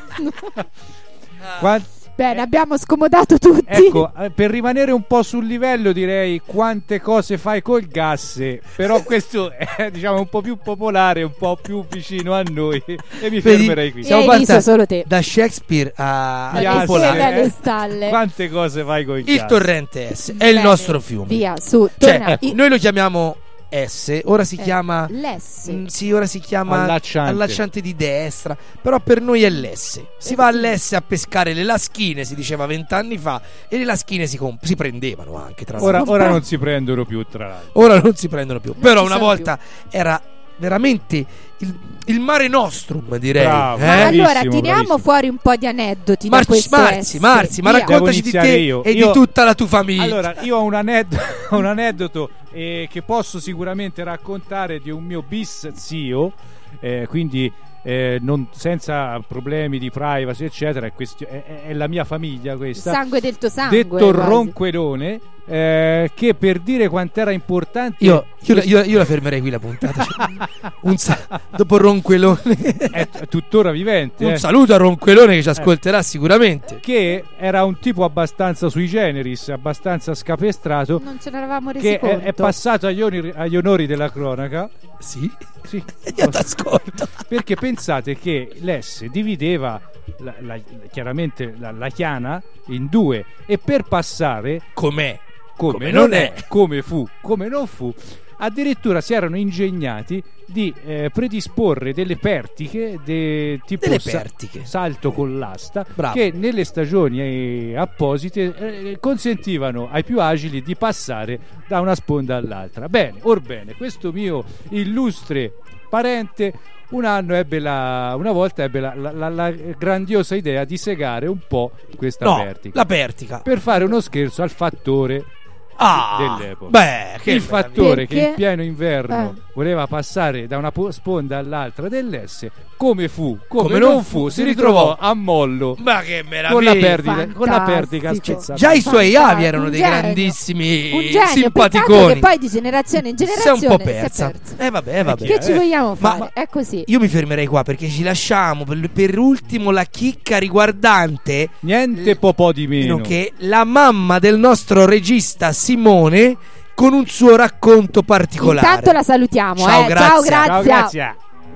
S4: Quan-
S2: bene, abbiamo scomodato tutti.
S4: Ecco, eh, per rimanere un po' sul livello direi quante cose fai col gas, però questo è diciamo un po' più popolare, un po' più vicino a noi e mi
S3: Vedi?
S4: fermerei qui.
S2: Sì.
S3: Siamo
S2: hai riso
S3: partiti
S2: solo te.
S3: da Shakespeare a,
S4: Gli
S3: a
S4: altri,
S2: Popolare.
S3: popolare.
S2: alle stalle.
S4: Quante cose fai col gas?
S3: Il torrente S è il
S2: Bene,
S3: nostro fiume.
S2: Via, su,
S3: Cioè,
S2: torna-
S3: ecco,
S2: i-
S3: noi lo chiamiamo S, ora si
S2: eh,
S3: chiama
S2: l'S.
S3: Mm, sì, ora si chiama
S4: Allacciante.
S3: allacciante di destra, però per noi è l'S. Si
S2: Eh
S3: va
S2: sì.
S3: all'S a pescare le laschine, si diceva vent'anni fa, e le laschine si, comp- si prendevano anche tra
S4: Ora,
S3: l'altro.
S4: ora non si prendono più, tra l'altro.
S3: Ora non si prendono più, però
S2: ci
S3: una
S2: sono
S3: volta era veramente il, il mare nostrum, direi.
S4: Bravo.
S3: eh?
S2: Ma allora
S4: Bravissimo,
S2: tiriamo
S4: bravissimo.
S2: fuori un po' di aneddoti da
S3: Marci,
S2: questo
S3: Marzi,
S2: S.
S3: Marzi, ma
S2: Via.
S3: raccontaci di
S4: Devo
S3: te
S4: iniziare io.
S3: e
S4: Io-
S3: di tutta la tua famiglia.
S4: Allora, io ho un aneddoto, un aneddoto eh, che posso sicuramente raccontare di un mio bis zio, eh, quindi eh, non- senza problemi di privacy, eccetera. È, questi- è- è- è la mia famiglia
S2: Il
S4: questa.
S2: sangue del tuo sangue.
S4: Detto
S2: quasi.
S4: Ronquelone, eh, che per dire quant'era importante,
S3: Io, io, la- io- io la fermerei qui la puntata. Cioè, un sa- dopo Ronquelone,
S4: è t- tuttora vivente.
S3: un
S4: eh.
S3: saluto a Ronquelone che ci ascolterà sicuramente.
S4: Che era un tipo abbastanza sui generis, abbastanza scapestrato,
S2: Non ce ne eravamo resi
S4: che è,
S2: conto.
S4: è passato agli onori, agli onori della cronaca.
S3: Sì,
S4: Sì,
S3: io ti ascolto.
S4: perché pensate che l'S divideva la- la- chiaramente la, la Chiana in due, e per passare
S3: Com'è?
S4: come,
S3: Come
S4: non
S3: non
S4: è,
S3: è.
S4: come fu, come non fu, addirittura si erano ingegnati di eh, predisporre delle pertiche de, tipo
S3: Delle
S4: sa-
S3: pertiche.
S4: salto con l'asta,
S3: Bravo.
S4: che nelle stagioni eh, apposite eh, consentivano ai più agili di passare da una sponda all'altra. Bene, orbene, questo mio illustre parente un anno ebbe la, una volta ebbe la, la- la- la grandiosa idea di segare un po' questa
S3: No,
S4: pertica
S3: la pertica.
S4: per fare uno scherzo al fattore
S3: Ah,
S4: dell'epoca.
S3: beh, che
S4: il fattore
S2: Perché?
S4: che in pieno inverno
S2: Eh.
S4: voleva passare da una po- sponda all'altra dell'S, come fu, come,
S3: Come
S4: non
S3: non
S4: fu,
S3: fu,
S4: si
S3: si
S4: ritrovò
S3: ritrovò
S4: a mollo
S3: Ma che meraviglia.
S4: con la perdita, con la
S2: Fantastico.
S4: perdita spezzata.
S3: Già i suoi
S2: Fantastico,
S3: avi erano
S2: un
S3: dei
S2: genio.
S3: grandissimi
S2: Un genio, peccato
S3: simpaticoni.
S2: che poi di generazione in
S3: Si è un
S2: generazione
S3: po' persa.
S2: si è perso.
S3: Eh vabbè, eh, vabbè.
S2: Che ci
S4: eh.
S2: vogliamo
S3: Ma-
S2: fare? È così.
S3: Io mi fermerei qua perché ci lasciamo per, per ultimo la chicca riguardante
S4: Niente popò di meno.
S3: che la mamma del nostro regista Simone con un suo racconto particolare.
S2: Intanto la salutiamo.
S3: Ciao,
S2: eh.
S3: grazie.
S2: Ciao, grazie.
S4: Ciao, grazie.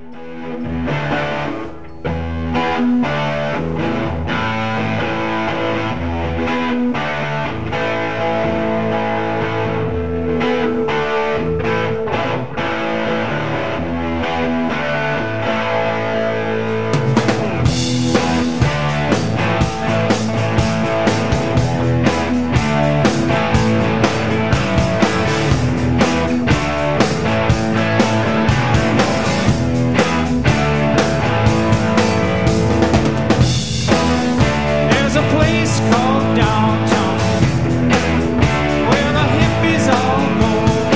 S6: There's a place called downtown where the hippies all go,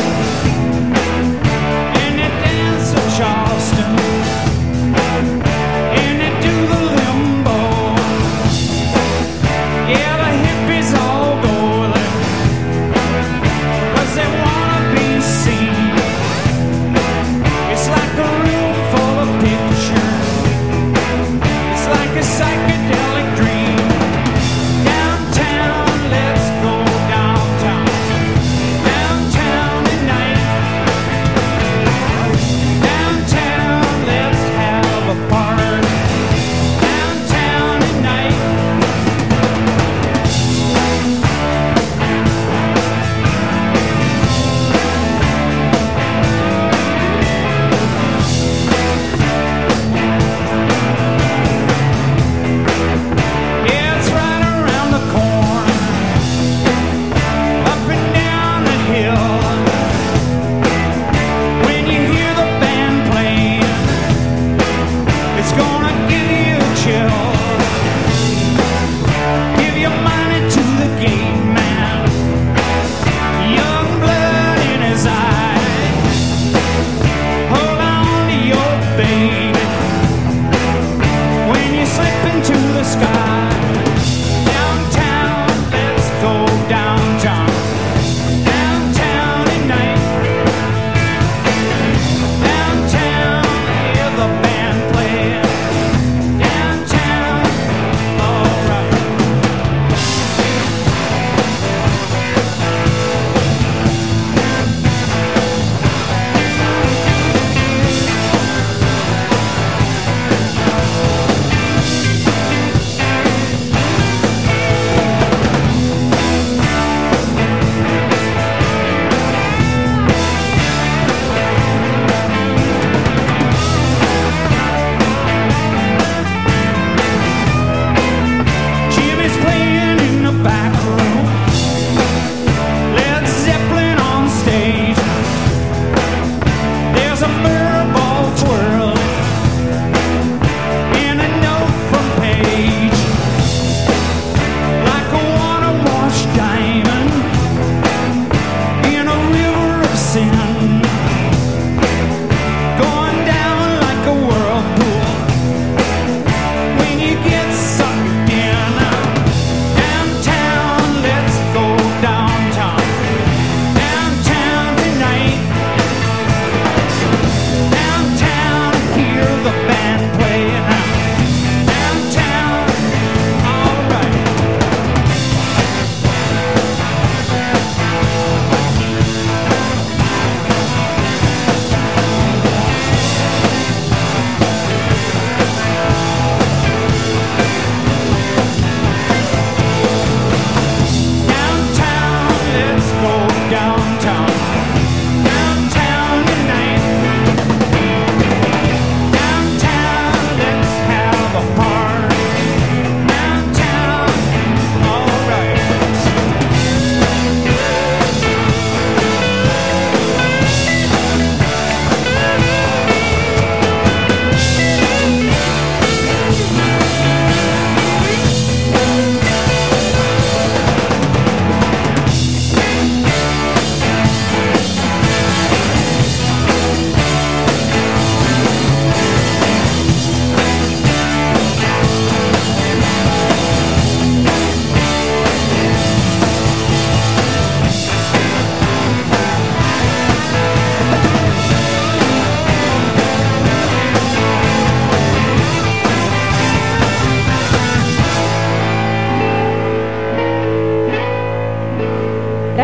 S6: and they dance to Charleston, and they do the limbo. Yeah, the hippies all go there 'cause they wanna be seen. It's like a room full of pictures. It's like a psychedelic dream. Downtown, let's go downtown. Downtown at night. Downtown, let's have a party. Downtown at night.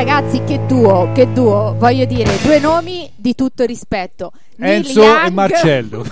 S2: ragazzi, che duo, che duo, voglio dire, due nomi di tutto rispetto. Neil
S4: Enzo
S2: Young.
S4: e Marcello.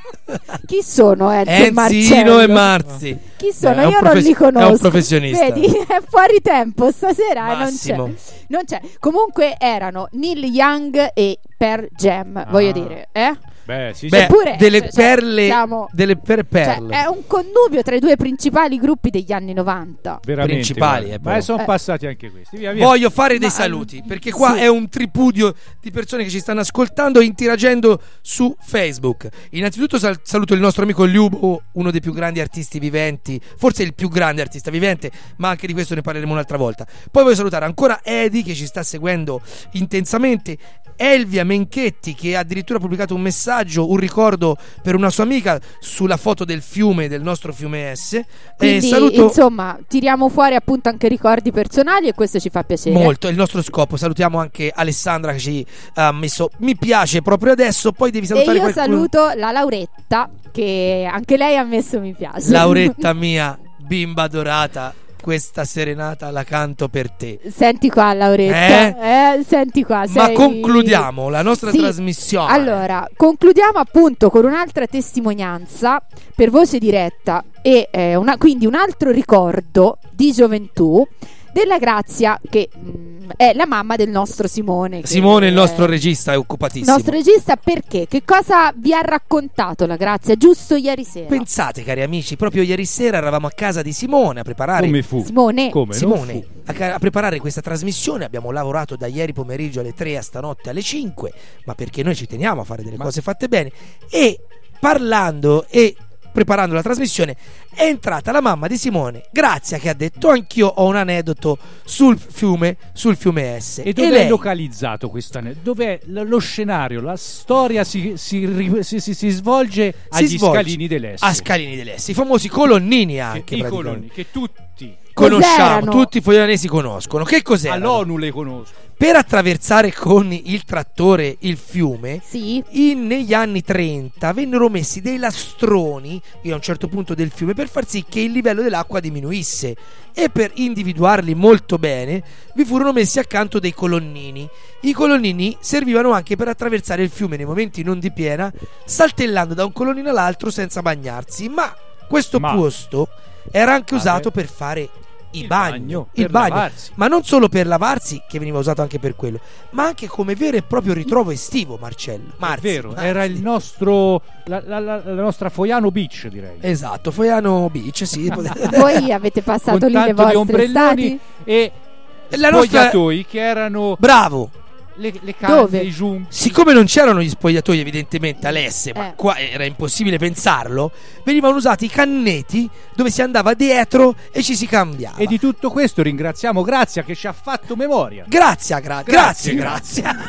S2: Chi sono Enzo e Marcello?
S3: Enzino e Marzi.
S2: Chi sono?
S3: Beh, è un
S2: Io non
S3: profes-
S2: li conosco.
S3: È un professionista.
S2: Vedi, è fuori tempo stasera, non
S3: Massimo.
S2: c'è. Non c'è. Comunque erano Neil Young e Pearl Jam, voglio dire, eh?
S4: Beh, sì,
S3: Beh,
S4: sì.
S2: Eppure,
S3: delle
S2: cioè,
S3: perle,
S2: siamo-
S3: delle per
S2: Cioè,
S3: perle.
S2: è un connubio tra i due principali gruppi degli anni novanta.
S4: Veramente,
S3: principali,
S4: guarda.
S3: eh, però.
S4: Ma sono
S2: Eh.
S4: passati anche questi. Via, via.
S3: Voglio fare dei
S2: Ma-
S3: saluti perché qua
S2: sì.
S3: è un tripudio di persone che ci stanno ascoltando e interagendo su Facebook. Innanzitutto sal- saluto il nostro amico Liubo, uno dei più grandi artisti viventi, forse il più grande artista vivente, ma anche di questo ne parleremo un'altra volta. Poi voglio salutare ancora Edi che ci sta seguendo intensamente, Elvia Menchetti che ha addirittura pubblicato un messaggio, un ricordo per una sua amica sulla foto del fiume, del nostro fiume S.
S2: Quindi,
S3: e saluto
S2: insomma, tiriamo fuori appunto anche ricordi personali e questo ci fa piacere.
S3: molto, è il nostro scopo. Salutiamo anche Alessandra che ci ha messo mi piace proprio adesso. Poi devi
S2: E
S3: salutare
S2: io
S3: qualcuno.
S2: saluto la Lauretta che anche lei ha messo mi piace.
S3: Lauretta mia, bimba dorata, questa serenata la canto per te.
S2: Senti qua Lauretta, eh? Senti qua.
S3: Ma
S2: sei-
S3: concludiamo la nostra
S2: Sì.
S3: trasmissione.
S2: Allora, concludiamo appunto con un'altra testimonianza per voce diretta e eh, una- quindi un altro ricordo di gioventù della Grazia che mh, è la mamma del nostro Simone. che
S3: Simone, il
S2: è-
S3: nostro regista, è
S2: il
S3: occupatissimo.
S2: nostro regista, perché? Che cosa vi ha raccontato la Grazia giusto ieri sera?
S3: Pensate, cari amici, proprio ieri sera eravamo a casa di Simone a preparare
S4: Come fu?
S2: Simone.
S4: Come non
S3: Simone
S4: fu?
S3: a, ca- a preparare questa trasmissione. Abbiamo lavorato da ieri pomeriggio alle tre a stanotte alle cinque, ma perché noi ci teniamo a fare delle
S4: Ma-
S3: cose fatte bene. E parlando e preparando la trasmissione è entrata la mamma di Simone, Grazia, che ha detto anch'io ho un aneddoto sul fiume, sul fiume S.
S4: E dove
S3: lei-
S4: è localizzato questa? Dov'è l- lo scenario? La storia si, si, ri- si- si- si svolge
S3: si
S4: agli
S3: svolge
S4: Scalini dell'Est.
S3: a Scalini dell'Est, i famosi colonnini
S4: Che-
S3: anche
S4: I
S3: praticamente.
S4: coloni che tutti
S3: conosciamo,
S2: Cos'erano?
S3: tutti i foglianesi conoscono. Che cos'è?
S4: all'ONU le conosco.
S3: Per attraversare con il trattore il fiume,
S2: Sì.
S3: in- negli anni trenta vennero messi dei lastroni a un certo punto del fiume per far sì che il livello dell'acqua diminuisse, e per individuarli molto bene vi furono messi accanto dei colonnini. I colonnini servivano anche per attraversare il fiume nei momenti non di piena, saltellando da un colonnino all'altro senza bagnarsi, ma questo
S4: Ma-
S3: posto era anche
S4: Ah,
S3: usato
S4: beh.
S3: per fare il,
S4: Il
S3: bagno,
S4: bagno,
S3: il
S4: per
S3: bagno.
S4: lavarsi.
S3: Ma non solo per lavarsi, che veniva usato anche per quello, ma anche come vero e proprio ritrovo estivo, Marcello.
S4: È
S3: Marzi,
S4: vero,
S3: Marzi.
S4: era il nostro la, la- la- la nostra Foiano Beach, direi.
S3: Esatto, Foiano Beach, sì.
S2: Voi avete passato
S4: Con
S2: lì le
S4: tanto di
S2: vostre
S4: ombrelloni
S2: estati?
S4: e
S3: La nostra-
S4: spogliatoi che erano
S3: Bravo.
S4: le, le
S2: Dove?
S4: canne, i giunchi.
S3: Siccome non c'erano gli spogliatoi evidentemente all'S, ma
S2: Eh.
S3: qua era impossibile pensarlo, venivano usati i canneti dove si andava dietro e ci si cambiava.
S4: E di tutto questo ringraziamo Grazia che ci ha fatto memoria.
S3: Grazie, gra- grazie,
S4: Grazie,
S3: grazie.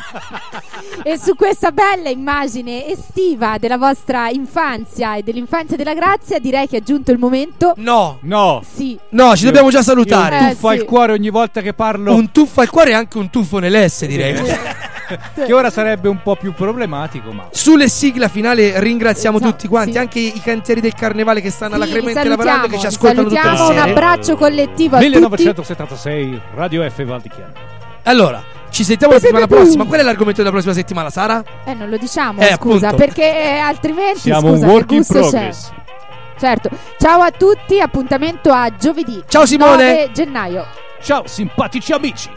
S2: E su questa bella immagine estiva della vostra infanzia e dell'infanzia della Grazia, direi che è giunto il momento.
S3: No,
S4: No,
S2: Sì.
S3: no, ci dobbiamo già
S4: io
S3: salutare.
S2: Eh,
S4: tuffo al
S2: sì.
S4: cuore ogni volta che parlo,
S3: Un tuffo al cuore e anche un tuffo nell'S, direi.
S4: che ora sarebbe un po' più problematico, ma
S3: Sulle sigla finale ringraziamo
S2: Esatto,
S3: tutti quanti,
S2: sì.
S3: anche i cantieri del carnevale che stanno alla
S2: Sì,
S3: Clemente
S2: li
S3: lavorando, che ci ascoltano tutte le
S2: salutiamo, un
S3: sere.
S2: abbraccio collettivo a tutti.
S4: millenovecentosettantasei Radio F Valdichiana.
S3: Allora, ci sentiamo la settimana prossima. Qual è l'argomento della prossima settimana, Sara?
S2: Eh, non lo diciamo,
S3: Eh,
S2: scusa,
S3: appunto.
S2: perché eh, altrimenti
S4: Siamo
S2: scusa,
S4: un work
S2: che
S4: in
S2: gusto c'è?
S4: progress.
S2: Certo. Ciao a tutti, appuntamento a giovedì
S3: Ciao, Simone.
S2: nove gennaio.
S4: Ciao simpatici amici.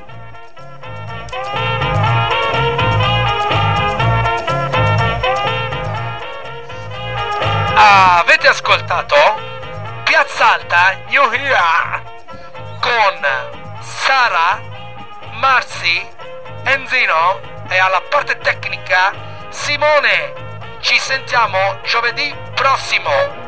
S1: Avete ascoltato Piazza Alta New Year con Sara, Marzi, Enzino e alla parte tecnica Simone. Ci sentiamo giovedì prossimo.